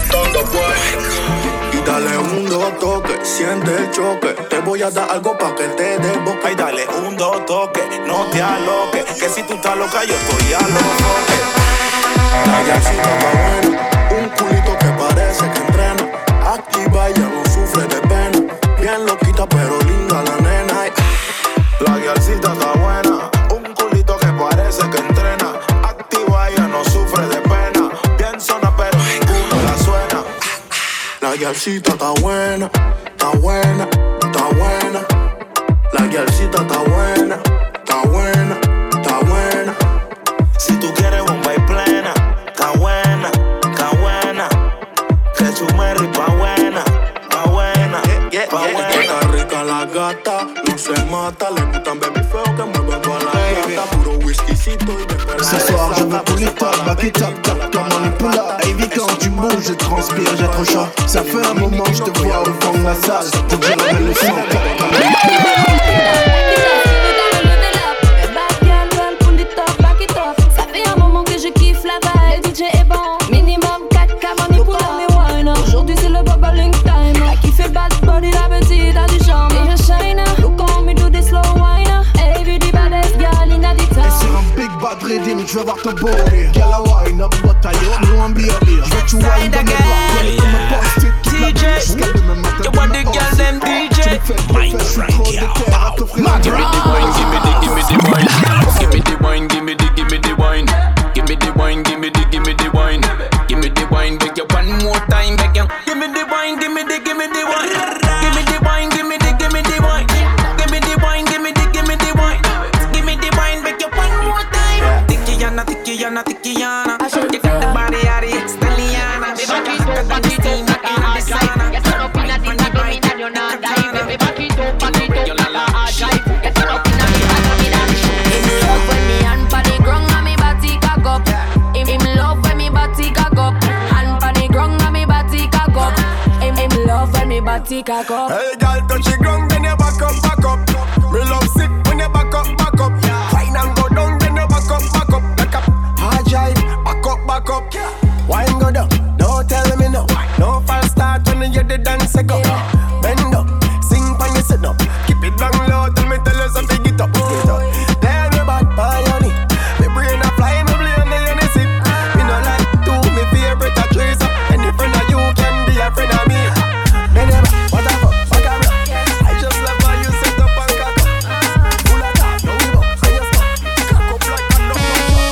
Y dale un dos toque, siente el choque. Te voy a dar algo pa' que te dé boca. Ay, dale un dos toque, no te aloques. Que si tú estás loca, yo estoy a los toques. La gasita está buena, un culito que parece que entrena. Activa, ella no sufre de pena. Bien loquita, pero linda la nena. La gasita está buena, un culito que parece que entrena. Activa, ella no sufre de pena. Bien zona, pero ninguno la suena. La guialcita está buena, está buena, está buena. La guialcita está buena, está buena, está buena. Si tú quieres bomba y plena, está buena, está buena. Que su Mary pa' buena, pa' buena, pa' buena. Está rica la gata, no se mata. Le gustan baby feo que mueve toda la gata. Puro whiskycito y de perla. Ce soir je veux pull it up, back it up, top comme on est pull up. Baby quand tu bouges je transpire, j'ai trop chaud. Ça fait un moment je te vois au fond de la salle. Je te dirai le son. Aujourd'hui c'est le bubbling time. I kiff it bad body, la petite a du charme. Et je shine, look on me do this slow wine. Hey, vu du baddest girl in the town. Et sur un big bad rhythm, je veux voir ton body. Girl a wine up, but I don't know be a beer. Je veux que tu wine dans mes bras, girl comme un post-it. D J, you want the girl them D J. Mike Frank, yeah, Mad Rock. Give me the, give me the wine. Give me the wine, give me the, give me the wine. Give me the wine, give me the, give me the wine. Give me the wine, beg you one more time, beg you. Give me the wine, give me the, give me the wine. Give me the wine, give me the, give me the wine. Give me the wine, give me the, give me the wine. Give me the wine, beg you one more time. Tikiana, tikiana, tikiana. You got the body out of Italiana. Hey girl, touch the ground, then you back up, back up. Me love sick when you back up, back up. Fine and go down, then you back up, back up. Like a hard drive, back up, back up. Wine go down, don't tell me no. No false start when you hear the dance go. Bend up, sing when you sit up. Keep it down low, tell me tell you something, get up, get up. Tell me about pioneer. Me brain a fly, me blame me any sip. Me no like to me favorite a trace. Any friend of you can be a friend of me. What the fuck, fuck a rap. I just love how you set up and cock up. Full of talk, no give up, so you stop. Cock up like a dog.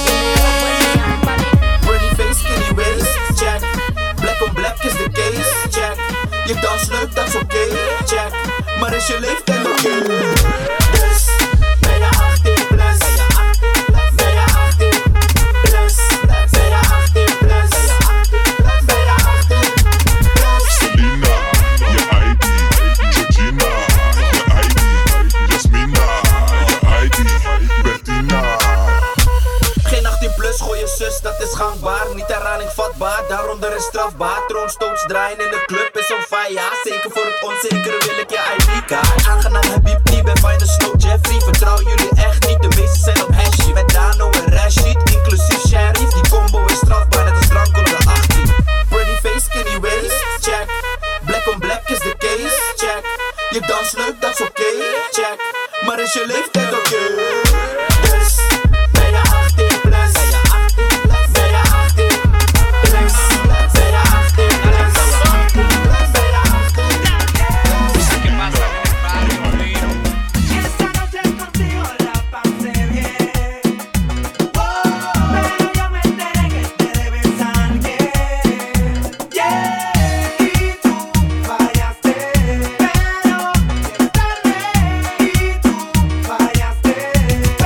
Pretty face, skinny waist, check. Black on black is the case, check. Je dans leuk, dat is oké, check. Maar is je leeft en oké. Dus ben je achttien plus. Ben je achttien plus. Ben je achttien plus. Ben je achttien plus. Selena, je I D. Georgina, je I D. Jasmina, je I D. Bettina. Geen achttien plus, gooi je zus, dat is gangbaar. Niet herhaling vatbaar, daaronder is strafbaar. Troonstoots draaien in de club is zo fire. Zeker voor het onzekere wil ik je I D-kaart. Aangenaam Habibti, ben fijn de Snow Jeffrey. Vertrouw jullie echt niet, de meeste zijn op hashie. Met Dano en Rashid, inclusief Sheriff. Die combo is strafbaar, net als drank onder de achttien. Pretty face, skinny waist, check. Black on black is de case, check. Je dans leuk, dat is oké, okay, check. Maar is je leeftijd oké? Okay? Dus ben je achttien plus? Ben je achttien plus? Ben je achttien plus? Ben je achttien plus? Ben je achttien plus? ¿Qué pasa con el barrio, Molino? Esta noche contigo la pasé bien. Oh, pero yo me enteré que te debes a alguien. Yeah, y tú fallaste, pero llegaste tarde. Y tú fallaste, pero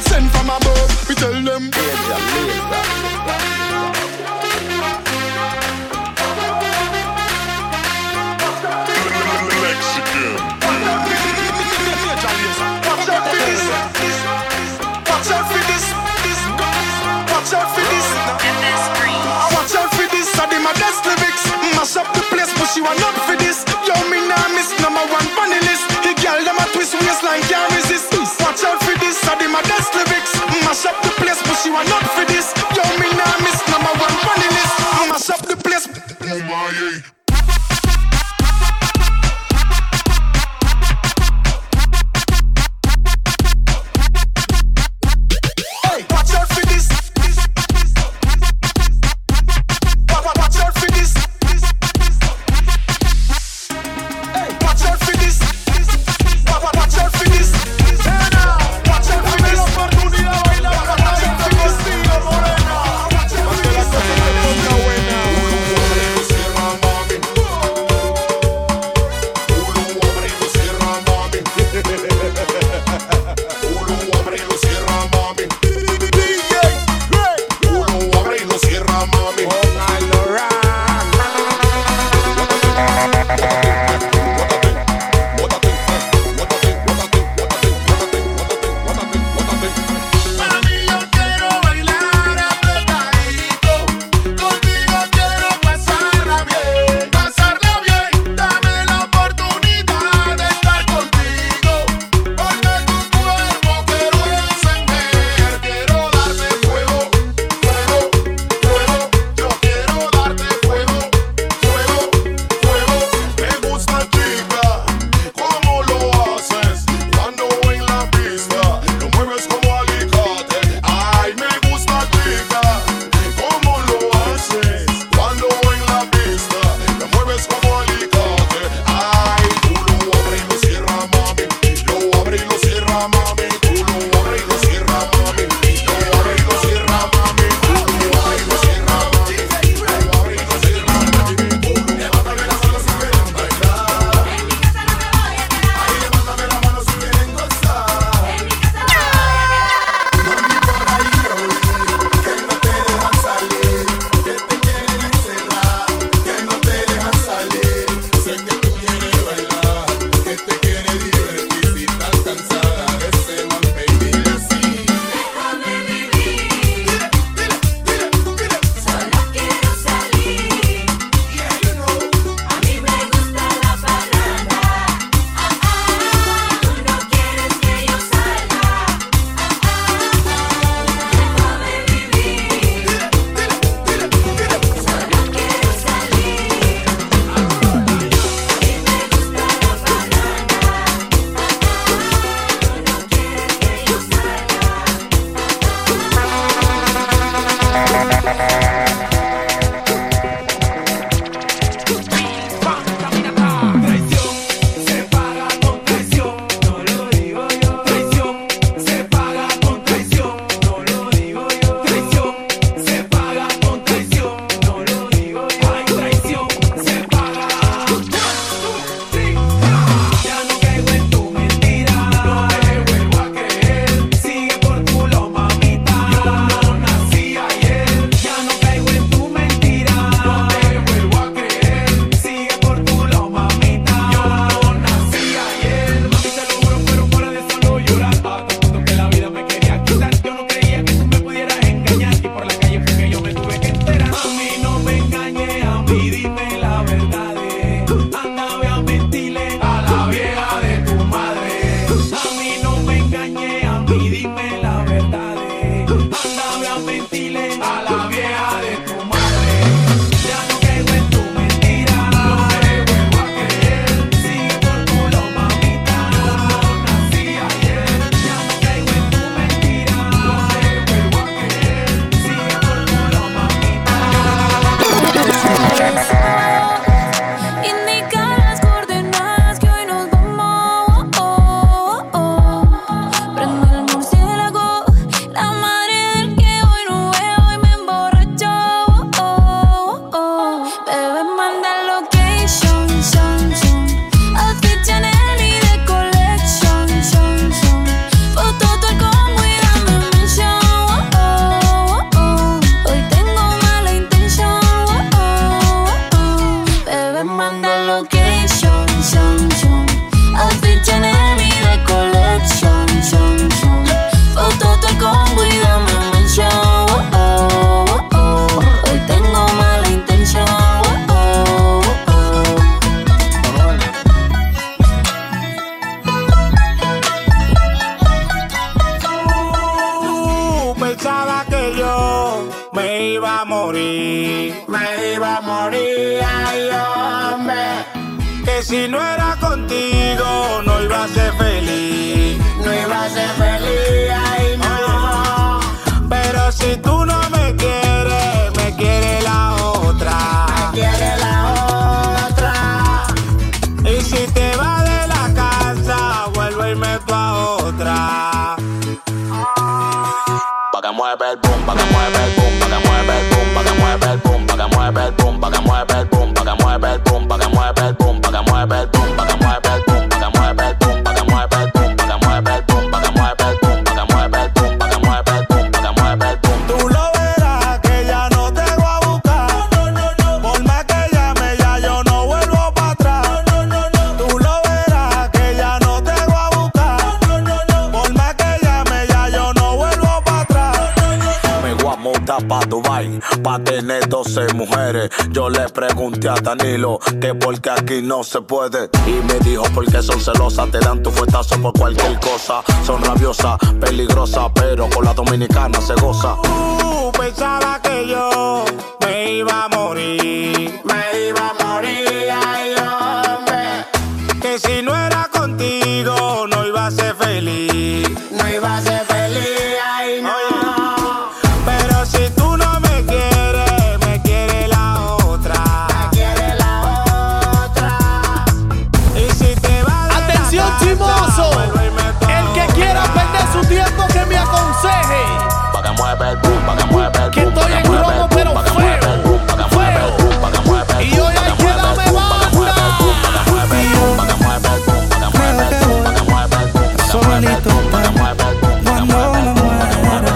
sent from above. We tell them. Mexican. Watch out for this. Watch out for this. Watch out for this. Watch out for this. I did my best lyrics. Mash up the place, but she want up for this. Yo, me nah miss number one funny list. The girl them a twist waistline can't resist. Watch out for this. I did my best lyrics. Mash up the place, but she want up for this. Yo, me nah miss number one funny list. Mash up the place. Oh my. iba a morir, me iba a morir, ay hombre. Que si no era contigo no iba a ser feliz, no iba a ser feliz, ay no. Pero si tú no me quieres, me quiere la otra, me quiere la otra. Y si te vas de la casa, vuelvo y meto a otra. Pa' que mueve el boom, pa' que mueve el boom, pa' que mueve el boom, pa' que mueve el boom, pa' que mueve el boom, pa' que mueve el boom, pa' que mueve el boom, pa' que mueve el boom, pa' que mueve el boom, pa' que mueve el boom, pa' que mueve el boom, pa' que mueve el boom, pa' que mueve el boom, pa' que mueve el boom, pa' que mueve el boom, pa' que mueve el boom, pa' que mueve el boom. Tú lo verás que ya no te voy a buscar. Por más que llame ya yo no vuelvo para atrás. Tú lo verás que ya no te voy a buscar. Por más que llame ya yo no vuelvo para atrás. Me voy a montar pa' Dubai, pa' tener doce mujeres. Yo le pregunté a Danilo que porque aquí no se puede. Y me dijo porque son celosas, te dan tu fuetazo por cualquier cosa. Son rabiosas, peligrosas, pero con la dominicana se goza. Tú pensaba que yo me iba a morir, me iba a morir, ay hombre. Que si no era contigo no iba a ser feliz, no iba a ser feliz, ay no. Pero si tú no me quieres, me quiere la otra, me quiere la otra. Y si te vas de Atención, la chimoso. casa, vuelvo y meto a El que quiera perder su tiempo que me aconseje. Pa' que mueve el boom, pa' que mueve el Que boom, estoy pa' en que mueve el romo, boom, pero pa' que mueve el boom, pa' que mueve el boom, pa' que mueve el Y hoy hay que darme banda. Solito cuando me muera.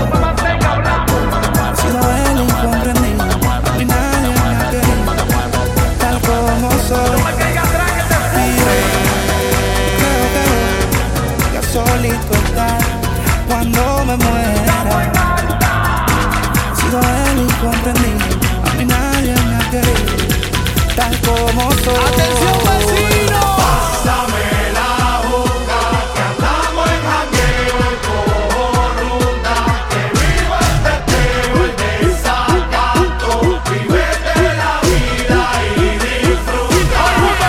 He sido el incomprendido y nadie me ha querido tal como soy. Y yo creo que voy a solito estar cuando me muera. He sido el incomprendido, a mí nadie me ha querido tal como soy. Atención, vecino. Pásame la boca que andamos en jangueo y cojo ruta. Que viva el teteo, el desacato. Vívete la vida y disfruta.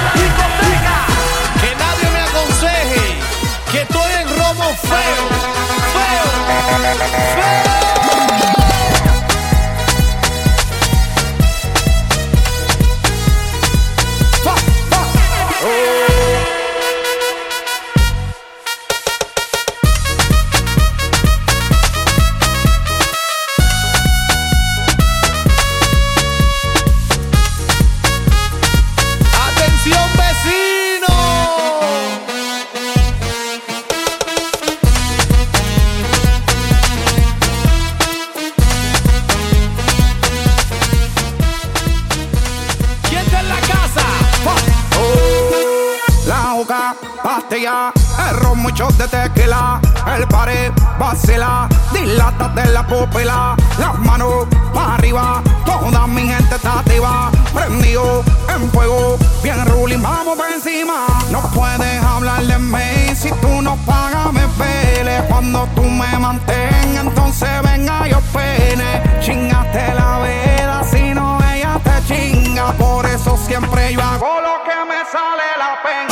Que nadie me aconseje que estoy en romo feo, feo, feo. Atención, vecino. ¿Quién está en la casa? La hoja, pastilla, el ron, muchos de tequila, el pared, vacila, dilata de la pupila, las manos para arriba, toda mi gente está activa, prendido en fuego, bien ruling, vamos por encima. No puedes hablar de mí si tú no pagas, me pele. Cuando tú me mantengas, entonces venga yo pene. Chingaste la vela, si no ella te chinga, por eso siempre yo hago lo que me sale la pena.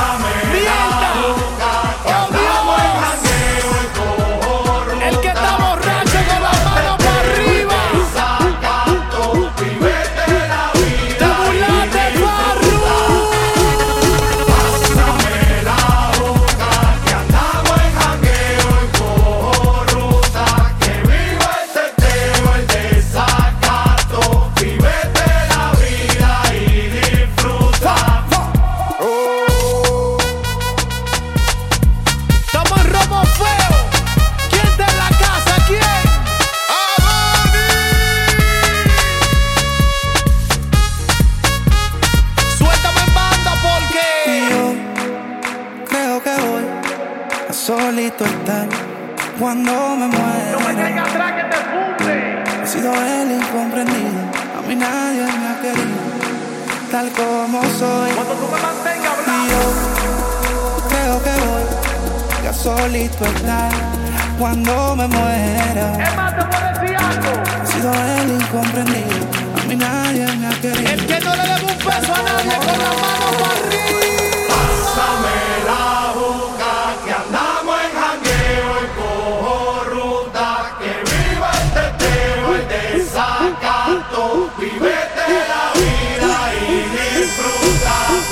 El que está borracho con la mano para arriba. Te burlaste, Farru. Pásame la boca que andamos en jangueo y cojo ruta. Que viva el teteo, el desacato. Vívete la vida y disfruta. Estamos en romo feo. ¿Quién está en la casa? ¿Quién? Suéltame en banda porque Yo creo que voy a solito estar cuando me muera. no me tengas atrás que te funde. He sido el incomprendido, a mí nadie me ha querido tal como soy. Cuando tú me mantengas hablando. Y yo creo que voy a solito estar cuando me muera. Es más, te puedo decir algo. He sido el incomprendido, a mí nadie me ha querido. El que no le debe un peso a nadie con la mano para arriba. Pásame la juca, que andamos en jangueo y cojo ruta. Que viva el teteo, el desacato. Vívete la vida y disfruta.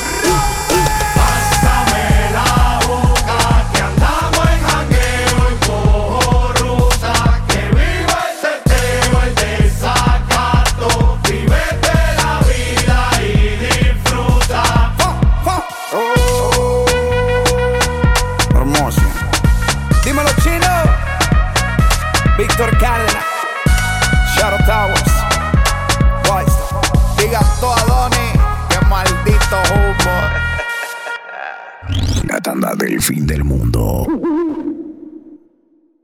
Pásame la juca, que andamos en jangueo y cojo ruta. Que viva el teteo, el desacato. Vívete la vida y disfruta. Hermoso. Dímelo, Chino. Víctor Cárdenas. Shadow Towers. Boys. Diga todo a Donnie. Qué maldito humo. La tanda del fin del mundo.